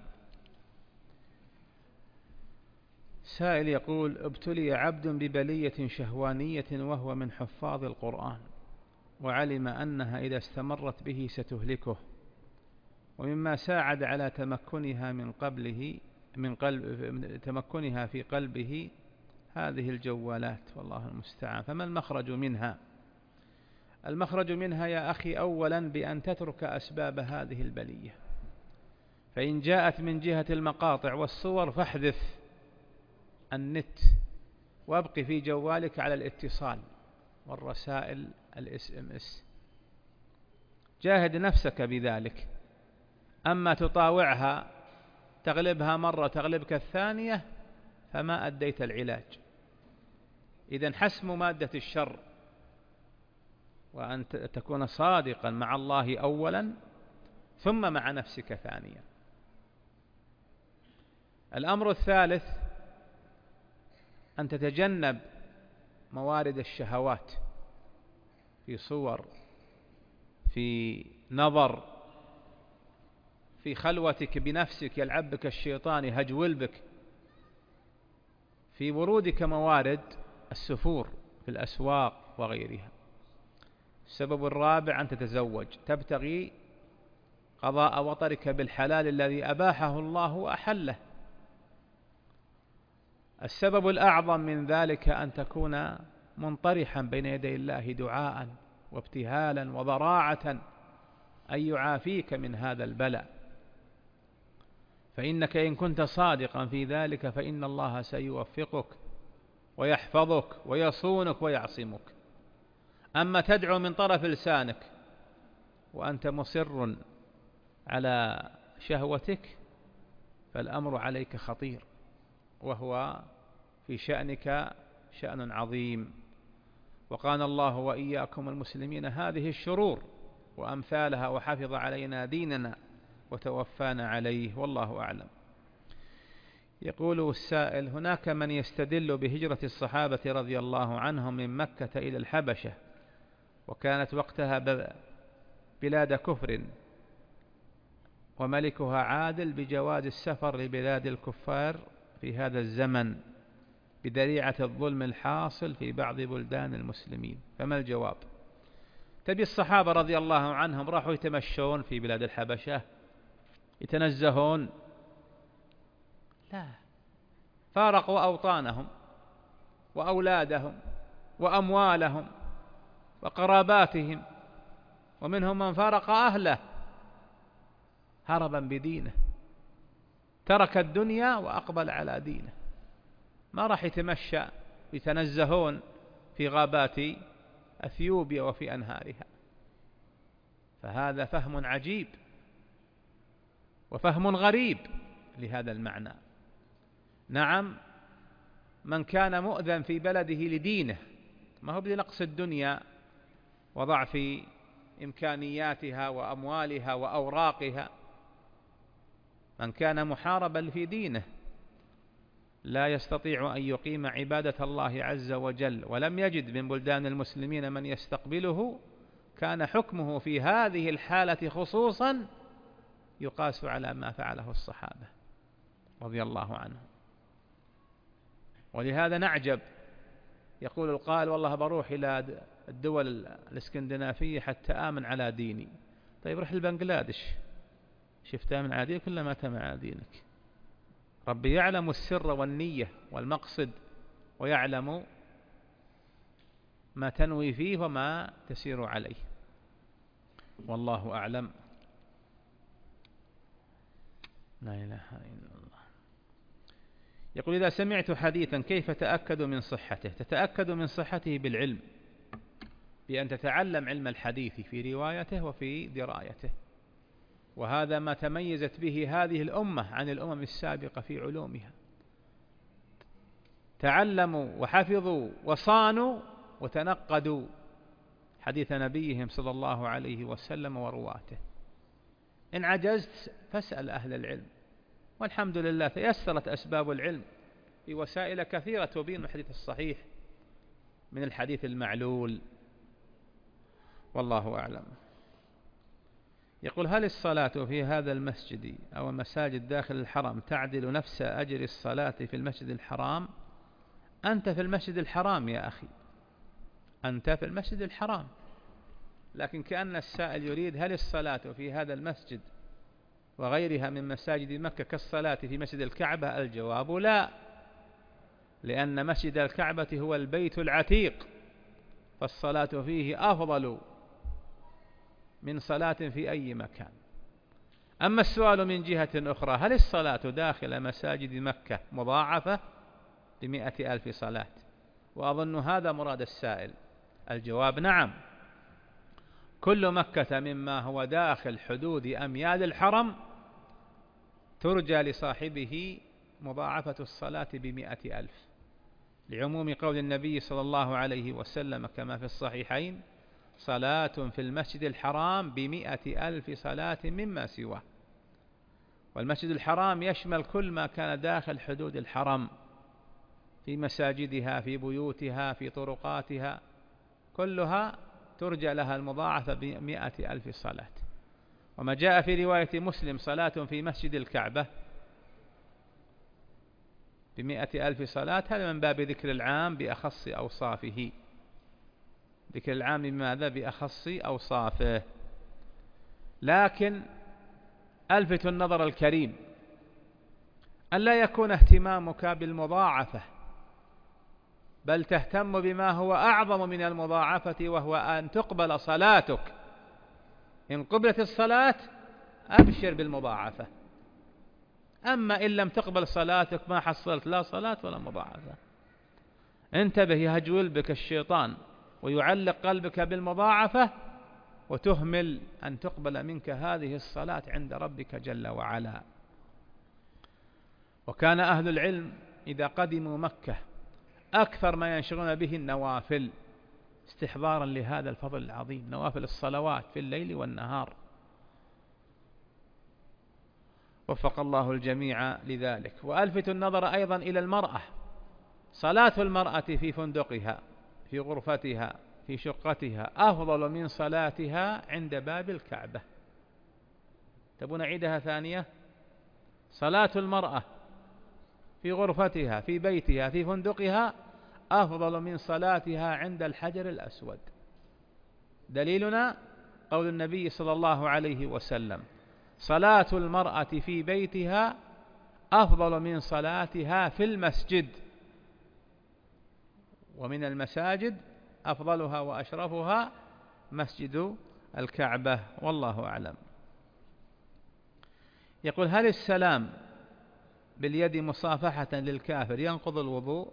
سائل يقول: ابتلي عبد ببلية شهوانية وهو من حفاظ القرآن، وعلم أنها إذا استمرت به ستهلكه، ومما ساعد على تمكنها من قبله من قلب تمكنها في قلبه هذه الجوالات، والله المستعان، فما المخرج منها؟ المخرج منها يا أخي أولا بأن تترك أسباب هذه البلية، فإن جاءت من جهة المقاطع والصور فاحذف النت وابق في جوالك على الاتصال والرسائل الاس ام اس، جاهد نفسك بذلك. أما تطاوعها تغلبها مرة تغلبك الثانية فما أديت العلاج. إذن حسم مادة الشر، وأن تكون صادقا مع الله أولا ثم مع نفسك ثانيا. الأمر الثالث أن تتجنب موارد الشهوات في صور، في نظر، في خلوتك بنفسك يلعب بك الشيطان يهجول بك، في ورودك موارد السفور في الأسواق وغيرها. السبب الرابع أن تتزوج، تبتغي قضاء وطرك بالحلال الذي أباحه الله وأحله. السبب الأعظم من ذلك أن تكون منطرحا بين يدي الله دعاء وابتهالا وضراعة أن يعافيك من هذا البلاء، فإنك إن كنت صادقا في ذلك فإن الله سيوفقك ويحفظك ويصونك ويعصمك. أما تدعو من طرف لسانك وأنت مصر على شهوتك فالأمر عليك خطير، وهو في شأنك شأن عظيم. وقال الله وإياكم المسلمين هذه الشرور وأمثالها، وحفظ علينا ديننا وتوفانا عليه، والله أعلم. يقول السائل: هناك من يستدل بهجرة الصحابة رضي الله عنهم من مكة إلى الحبشة، وكانت وقتها بلاد كفر وملكها عادل، بجواز السفر لبلاد الكفار في هذا الزمن بذريعة الظلم الحاصل في بعض بلدان المسلمين، فما الجواب؟ تبي الصحابة رضي الله عنهم راحوا يتمشون في بلاد الحبشة يتنزهون؟ لا، فارقوا أوطانهم وأولادهم وأموالهم وقراباتهم، ومنهم من فارق أهله هربا بدينه، ترك الدنيا وأقبل على دينه، ما راح يتمشى يتنزهون في غابات أثيوبيا وفي أنهارها. فهذا فهم عجيب وفهم غريب لهذا المعنى. نعم، من كان مؤذن في بلده لدينه، ما هو بنقص الدنيا وضعف إمكانياتها وأموالها وأوراقها، من كان محاربا في دينه لا يستطيع أن يقيم عبادة الله عز وجل ولم يجد من بلدان المسلمين من يستقبله، كان حكمه في هذه الحالة خصوصا يقاس على ما فعله الصحابة رضي الله عنهم. ولهذا نعجب، يقول القائل: والله بروح إلى الدول الاسكندنافية حتى آمن على ديني. طيب روح لبنغلاديش، شفت آمن على دينك كل ما تم على دينك؟ ربي يعلم السر والنية والمقصد، ويعلم ما تنوي فيه وما تسير عليه، والله أعلم. لا إله إلا الله. يقول: إذا سمعت حديثا كيف تأكد من صحته؟ تتأكد من صحته بالعلم، بأن تتعلم علم الحديث في روايته وفي درايته، وهذا ما تميزت به هذه الأمة عن الأمم السابقة في علومها. تعلموا وحفظوا وصانوا وتنقدوا حديث نبيهم صلى الله عليه وسلم ورواته. إن عجزت فاسأل أهل العلم، والحمد لله تيسرت أسباب العلم بوسائل كثيرة تبين الحديث الصحيح من الحديث المعلول، والله أعلم. يقول: هل الصلاة في هذا المسجد أو المساجد داخل الحرم تعدل نفس أجر الصلاة في المسجد الحرام؟ أنت في المسجد الحرام يا أخي، أنت في المسجد الحرام، لكن كأن السائل يريد: هل الصلاة في هذا المسجد وغيرها من مساجد مكة كالصلاة في مسجد الكعبة؟ الجواب لا، لأن مسجد الكعبة هو البيت العتيق، فالصلاة فيه أفضل من صلاة في أي مكان. أما السؤال من جهة أخرى: هل الصلاة داخل مساجد مكة مضاعفة بمئة ألف صلاة؟ وأظن هذا مراد السائل. الجواب: نعم، كل مكة مما هو داخل حدود أميال الحرم ترجى لصاحبه مضاعفة الصلاة بمئة ألف، لعموم قول النبي صلى الله عليه وسلم كما في الصحيحين: صلاة في المسجد الحرام بمئة ألف صلاة مما سواه. والمسجد الحرام يشمل كل ما كان داخل حدود الحرم في مساجدها، في بيوتها، في طرقاتها، كلها ترجى لها المضاعفة بمئة ألف صلاة. وما جاء في رواية مسلم: صلاة في مسجد الكعبة بمئة ألف صلاة، هذا من باب ذكر العام بأخص أوصافه، ذكر العام بماذا؟ بأخص أوصافه. لكن ألفت النظر الكريم أن لا يكون اهتمامك بالمضاعفة، بل تهتم بما هو أعظم من المضاعفة، وهو أن تقبل صلاتك. إن قبلت الصلاة أبشر بالمضاعفة، أما إن لم تقبل صلاتك ما حصلت لا صلاة ولا مضاعفة. انتبه، يهجول بك الشيطان ويعلق قلبك بالمضاعفة وتهمل أن تقبل منك هذه الصلاة عند ربك جل وعلا. وكان أهل العلم إذا قدموا مكة أكثر ما ينشغلون به النوافل، استحضارا لهذا الفضل العظيم، نوافل الصلوات في الليل والنهار. وفق الله الجميع لذلك. وألفت النظر أيضا إلى المرأة، صلاة المرأة في فندقها، في غرفتها، في شقتها أفضل من صلاتها عند باب الكعبة. تبون أعيدها ثانية؟ صلاة المرأة في غرفتها، في بيتها، في فندقها أفضل من صلاتها عند الحجر الأسود. دليلنا قول النبي صلى الله عليه وسلم: صلاة المرأة في بيتها أفضل من صلاتها في المسجد، ومن المساجد أفضلها وأشرفها مسجد الكعبة، والله أعلم. يقول: هل السلام باليد مصافحة للكافر ينقض الوضوء؟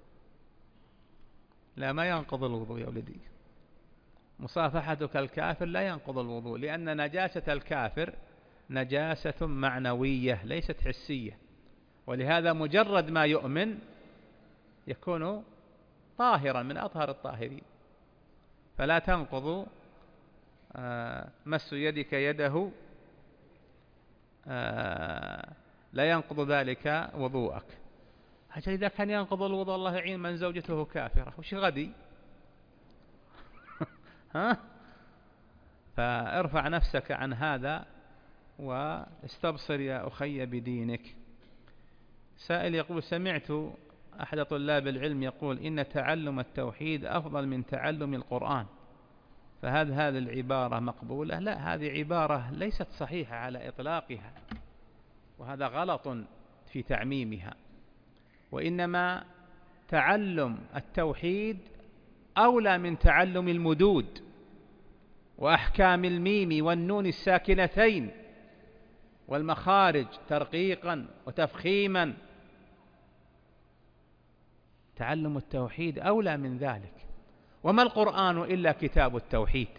لا، ما ينقض الوضوء يا ولدي. مصافحتك الكافر لا ينقض الوضوء، لأن نجاسة الكافر نجاسة معنوية ليست حسية، ولهذا مجرد ما يؤمن يكون طاهرا من أطهر الطاهرين، فلا تنقض مس يدك يده، لا ينقض ذلك وضوءك. أجل إذا كان ينقض الوضوء الله يعين من زوجته كافرة، وش غدي؟ ها؟ فارفع نفسك عن هذا واستبصر يا أخي بدينك. سائل يقول: سمعت أحد طلاب العلم يقول إن تعلم التوحيد أفضل من تعلم القرآن، فهذا هذه العبارة مقبولة؟ لا، هذه عبارة ليست صحيحة على إطلاقها، وهذا غلط في تعميمها. وإنما تعلم التوحيد أولى من تعلم المدود وأحكام الميم والنون الساكنتين والمخارج ترقيقا وتفخيما. تعلم التوحيد أولى من ذلك. وما القرآن إلا كتاب التوحيد؟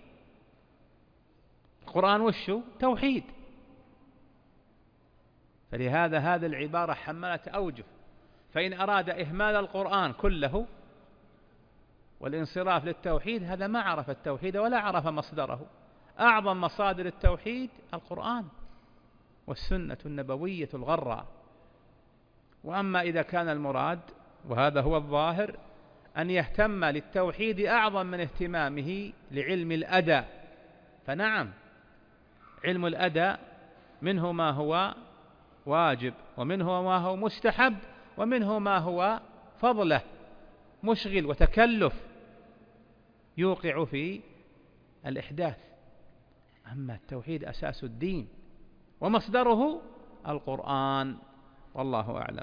القرآن وشو؟ توحيد. فلهذا هذه العبارة حملت أوجه، فإن أراد إهمال القرآن كله والانصراف للتوحيد هذا ما عرف التوحيد ولا عرف مصدره. أعظم مصادر التوحيد القرآن والسنة النبوية الغراء. وأما إذا كان المراد، وهذا هو الظاهر، أن يهتم للتوحيد أعظم من اهتمامه لعلم الأداء، فنعم علم الأداء منه ما هو واجب، ومنه ما هو مستحب، ومنه ما هو فضله مشغل وتكلف يوقع في الإحداث. أما التوحيد أساس الدين ومصدره القرآن، والله أعلم.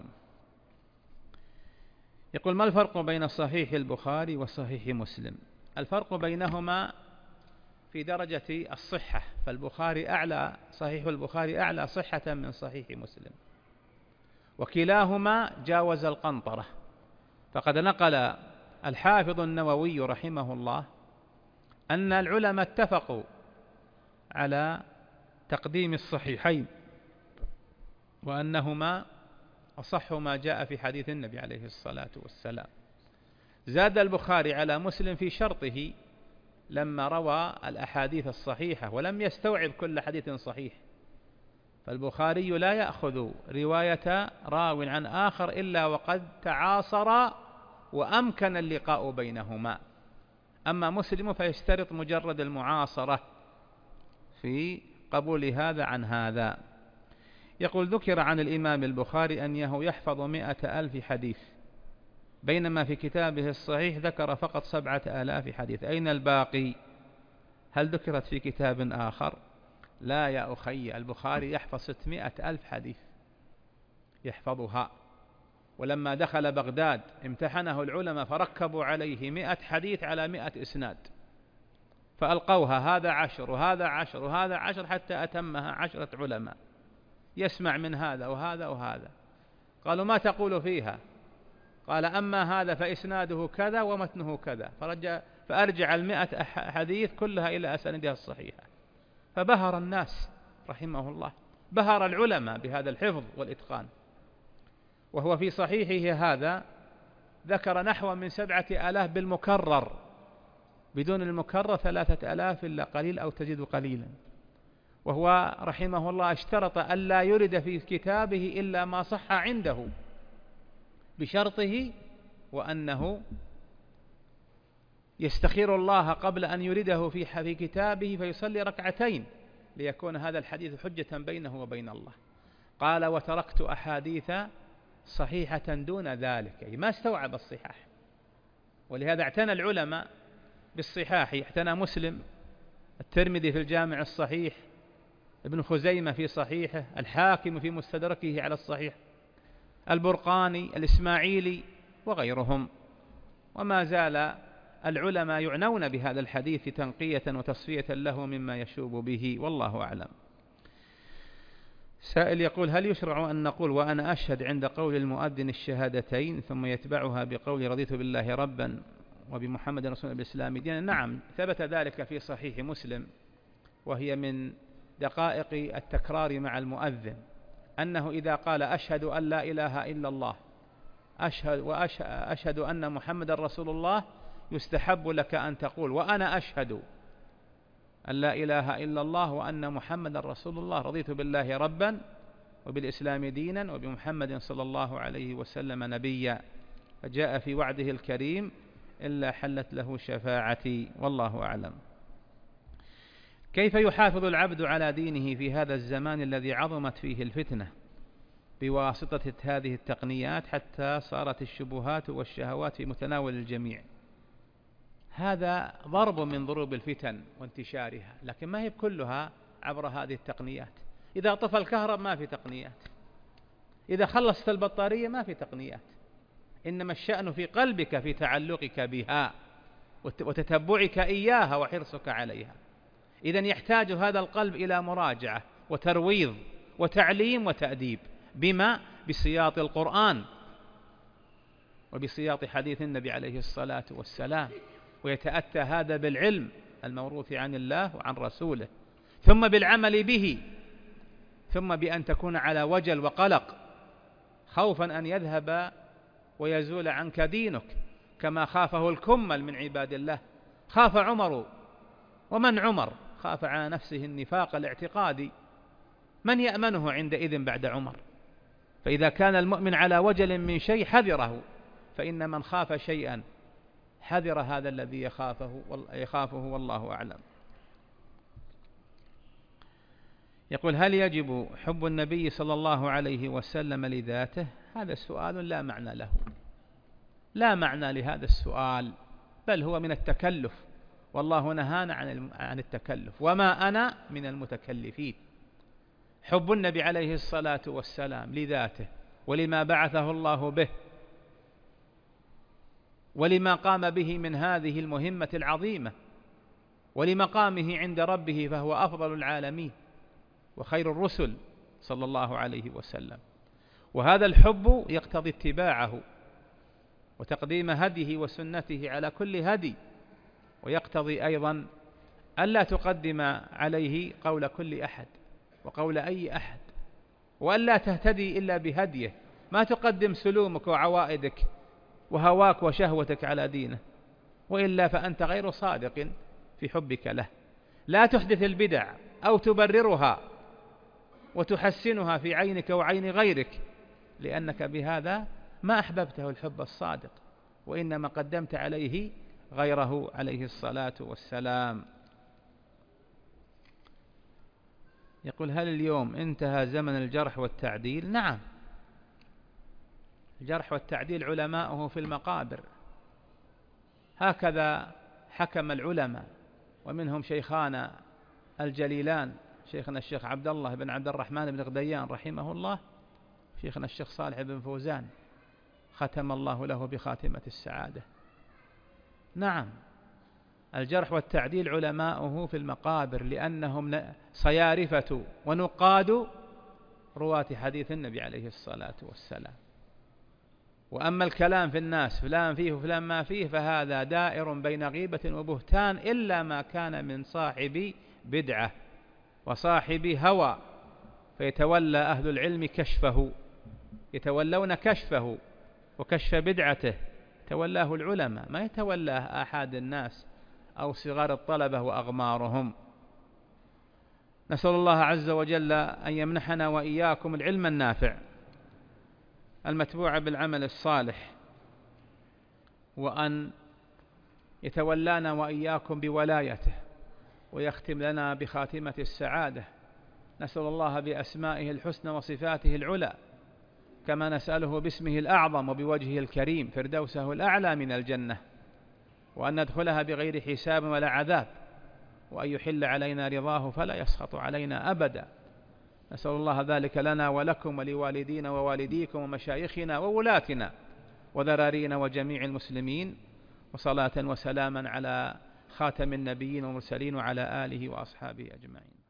يقول: ما الفرق بين صحيح البخاري وصحيح مسلم؟ الفرق بينهما في درجة الصحة، فالبخاري أعلى، صحيح البخاري أعلى صحة من صحيح مسلم، وكلاهما جاوز القنطرة. فقد نقل الحافظ النووي رحمه الله أن العلماء اتفقوا على تقديم الصحيحين، وأنهما أصح ما جاء في حديث النبي عليه الصلاة والسلام. زاد البخاري على مسلم في شرطه لما روى الأحاديث الصحيحة ولم يستوعب كل حديث صحيح، فالبخاري لا يأخذ رواية راو عن آخر إلا وقد تعاصر وأمكن اللقاء بينهما. أما مسلم فيشترط مجرد المعاصرة في قبول هذا عن هذا. يقول: ذكر عن الإمام البخاري أنه يحفظ مئة ألف حديث، بينما في كتابه الصحيح ذكر فقط سبعة آلاف حديث، أين الباقي؟ هل ذكرت في كتاب آخر؟ لا يا أخي، البخاري يحفظ ستمائة ألف حديث يحفظها. ولما دخل بغداد امتحنه العلماء فركبوا عليه مئة حديث على مئة إسناد، فألقوها هذا عشر وهذا عشر وهذا عشر حتى أتمها عشرة علماء، يسمع من هذا وهذا وهذا. قالوا: ما تقول فيها؟ قال: أما هذا فإسناده كذا ومتنه كذا. فرجع فأرجع المئة حديث كلها إلى أسانيدها الصحيحة. فبهر الناس رحمه الله، بهر العلماء بهذا الحفظ والإتقان. وهو في صحيحه هذا ذكر نحو من سبعة آلاف بالمكرر، بدون المكرر ثلاثة آلاف إلا قليل أو تزيد قليلا. وهو رحمه الله اشترط ألا يرد في كتابه إلا ما صح عنده، بشرطه وأنه يستخير الله قبل أن يرده في كتابه فيصلي ركعتين ليكون هذا الحديث حجة بينه وبين الله. قال: وتركت أحاديث صحيحة دون ذلك، يعني ما استوعب الصحاح. ولهذا اعتنى العلماء بالصحاح، اعتنى مسلم، الترمذي في الجامع الصحيح، ابن خزيمة في صحيحه، الحاكم في مستدركه على الصحيح، البرقاني، الإسماعيلي وغيرهم. وما زال العلماء يعنون بهذا الحديث تنقية وتصفية له مما يشوب به، والله أعلم. سائل يقول: هل يشرع أن نقول وأنا أشهد عند قول المؤذن الشهادتين ثم يتبعها بقول رضيت بالله ربا وبمحمد رسول الله بالإسلام دينا؟ نعم، ثبت ذلك في صحيح مسلم، وهي من دقائق التكرار مع المؤذن، أنه إذا قال أشهد أن لا إله إلا الله أشهد وأشهد أن محمد رسول الله، يستحب لك أن تقول وأنا أشهد أن لا إله إلا الله وأن محمد رسول الله، رضيت بالله ربا وبالإسلام دينا وبمحمد صلى الله عليه وسلم نبيا. فجاء في وعده الكريم: إلا حلت له شفاعتي، والله أعلم. كيف يحافظ العبد على دينه في هذا الزمان الذي عظمت فيه الفتنة بواسطة هذه التقنيات حتى صارت الشبهات والشهوات في متناول الجميع؟ هذا ضرب من ضروب الفتن وانتشارها، لكن ما هي كلها عبر هذه التقنيات. إذا طفى الكهرب ما في تقنيات، إذا خلصت البطارية ما في تقنيات، إنما الشأن في قلبك، في تعلقك بها وتتبعك إياها وحرصك عليها. إذن يحتاج هذا القلب إلى مراجعة وترويض وتعليم وتأديب، بما؟ بسياط القرآن وبسياط حديث النبي عليه الصلاة والسلام. ويتأتى هذا بالعلم الموروث عن الله وعن رسوله، ثم بالعمل به، ثم بأن تكون على وجل وقلق خوفا أن يذهب ويزول عنك دينك، كما خافه الكمل من عباد الله. خاف عمر، ومن عمر؟ خاف على نفسه النفاق الاعتقادي، من يأمنه عندئذ بعد عمر؟ فإذا كان المؤمن على وجل من شيء حذره، فإن من خاف شيئا حذر هذا الذي يخافه يخافه والله أعلم. يقول: هل يجب حب النبي صلى الله عليه وسلم لذاته؟ هذا سؤال لا معنى له، لا معنى لهذا السؤال، بل هو من التكلف، والله نهانا عن التكلف، وما أنا من المتكلفين. حب النبي عليه الصلاة والسلام لذاته ولما بعثه الله به ولما قام به من هذه المهمة العظيمة ولمقامه عند ربه، فهو أفضل العالمين وخير الرسل صلى الله عليه وسلم. وهذا الحب يقتضي اتباعه وتقديم هديه وسنته على كل هدي، ويقتضي أيضا ألا تقدم عليه قول كل أحد وقول أي أحد، وألا تهتدي إلا بهديه، ما تقدم سلومك وعوائدك وهواك وشهوتك على دينه، وإلا فأنت غير صادق في حبك له. لا تحدث البدع أو تبررها وتحسنها في عينك وعين غيرك، لأنك بهذا ما أحببته الحب الصادق، وإنما قدمت عليه غيره عليه الصلاة والسلام. يقول: هل اليوم انتهى زمن الجرح والتعديل؟ نعم، الجرح والتعديل علماؤه في المقابر، هكذا حكم العلماء، ومنهم شيخانا الجليلان، شيخنا الشيخ عبد الله بن عبد الرحمن بن غديان رحمه الله، شيخنا الشيخ صالح بن فوزان ختم الله له بخاتمة السعادة. نعم، الجرح والتعديل علماؤه في المقابر، لأنهم صيارفة ونقاد رواة حديث النبي عليه الصلاة والسلام. وأما الكلام في الناس فلان فيه وفلان ما فيه، فهذا دائر بين غيبة وبهتان، إلا ما كان من صاحب بدعة وصاحب هوى، فيتولى أهل العلم كشفه، يتولون كشفه وكشف بدعته، تولاه العلماء، ما يتولاه أحد الناس أو صغار الطلبة وأغمارهم. نسأل الله عز وجل أن يمنحنا وإياكم العلم النافع المتبوع بالعمل الصالح، وأن يتولانا وإياكم بولايته، ويختم لنا بخاتمة السعادة. نسأل الله بأسمائه الحسنى وصفاته العلى، كما نسأله باسمه الأعظم وبوجهه الكريم فردوسه الأعلى من الجنة، وأن ندخلها بغير حساب ولا عذاب، وأن يحل علينا رضاه فلا يسخط علينا أبدا. نسأل الله ذلك لنا ولكم ولوالدينا ووالديكم ومشايخنا وولاتنا وذرارينا وجميع المسلمين، وصلاة وسلاما على خاتم النبيين والمرسلين وعلى آله وأصحابه أجمعين.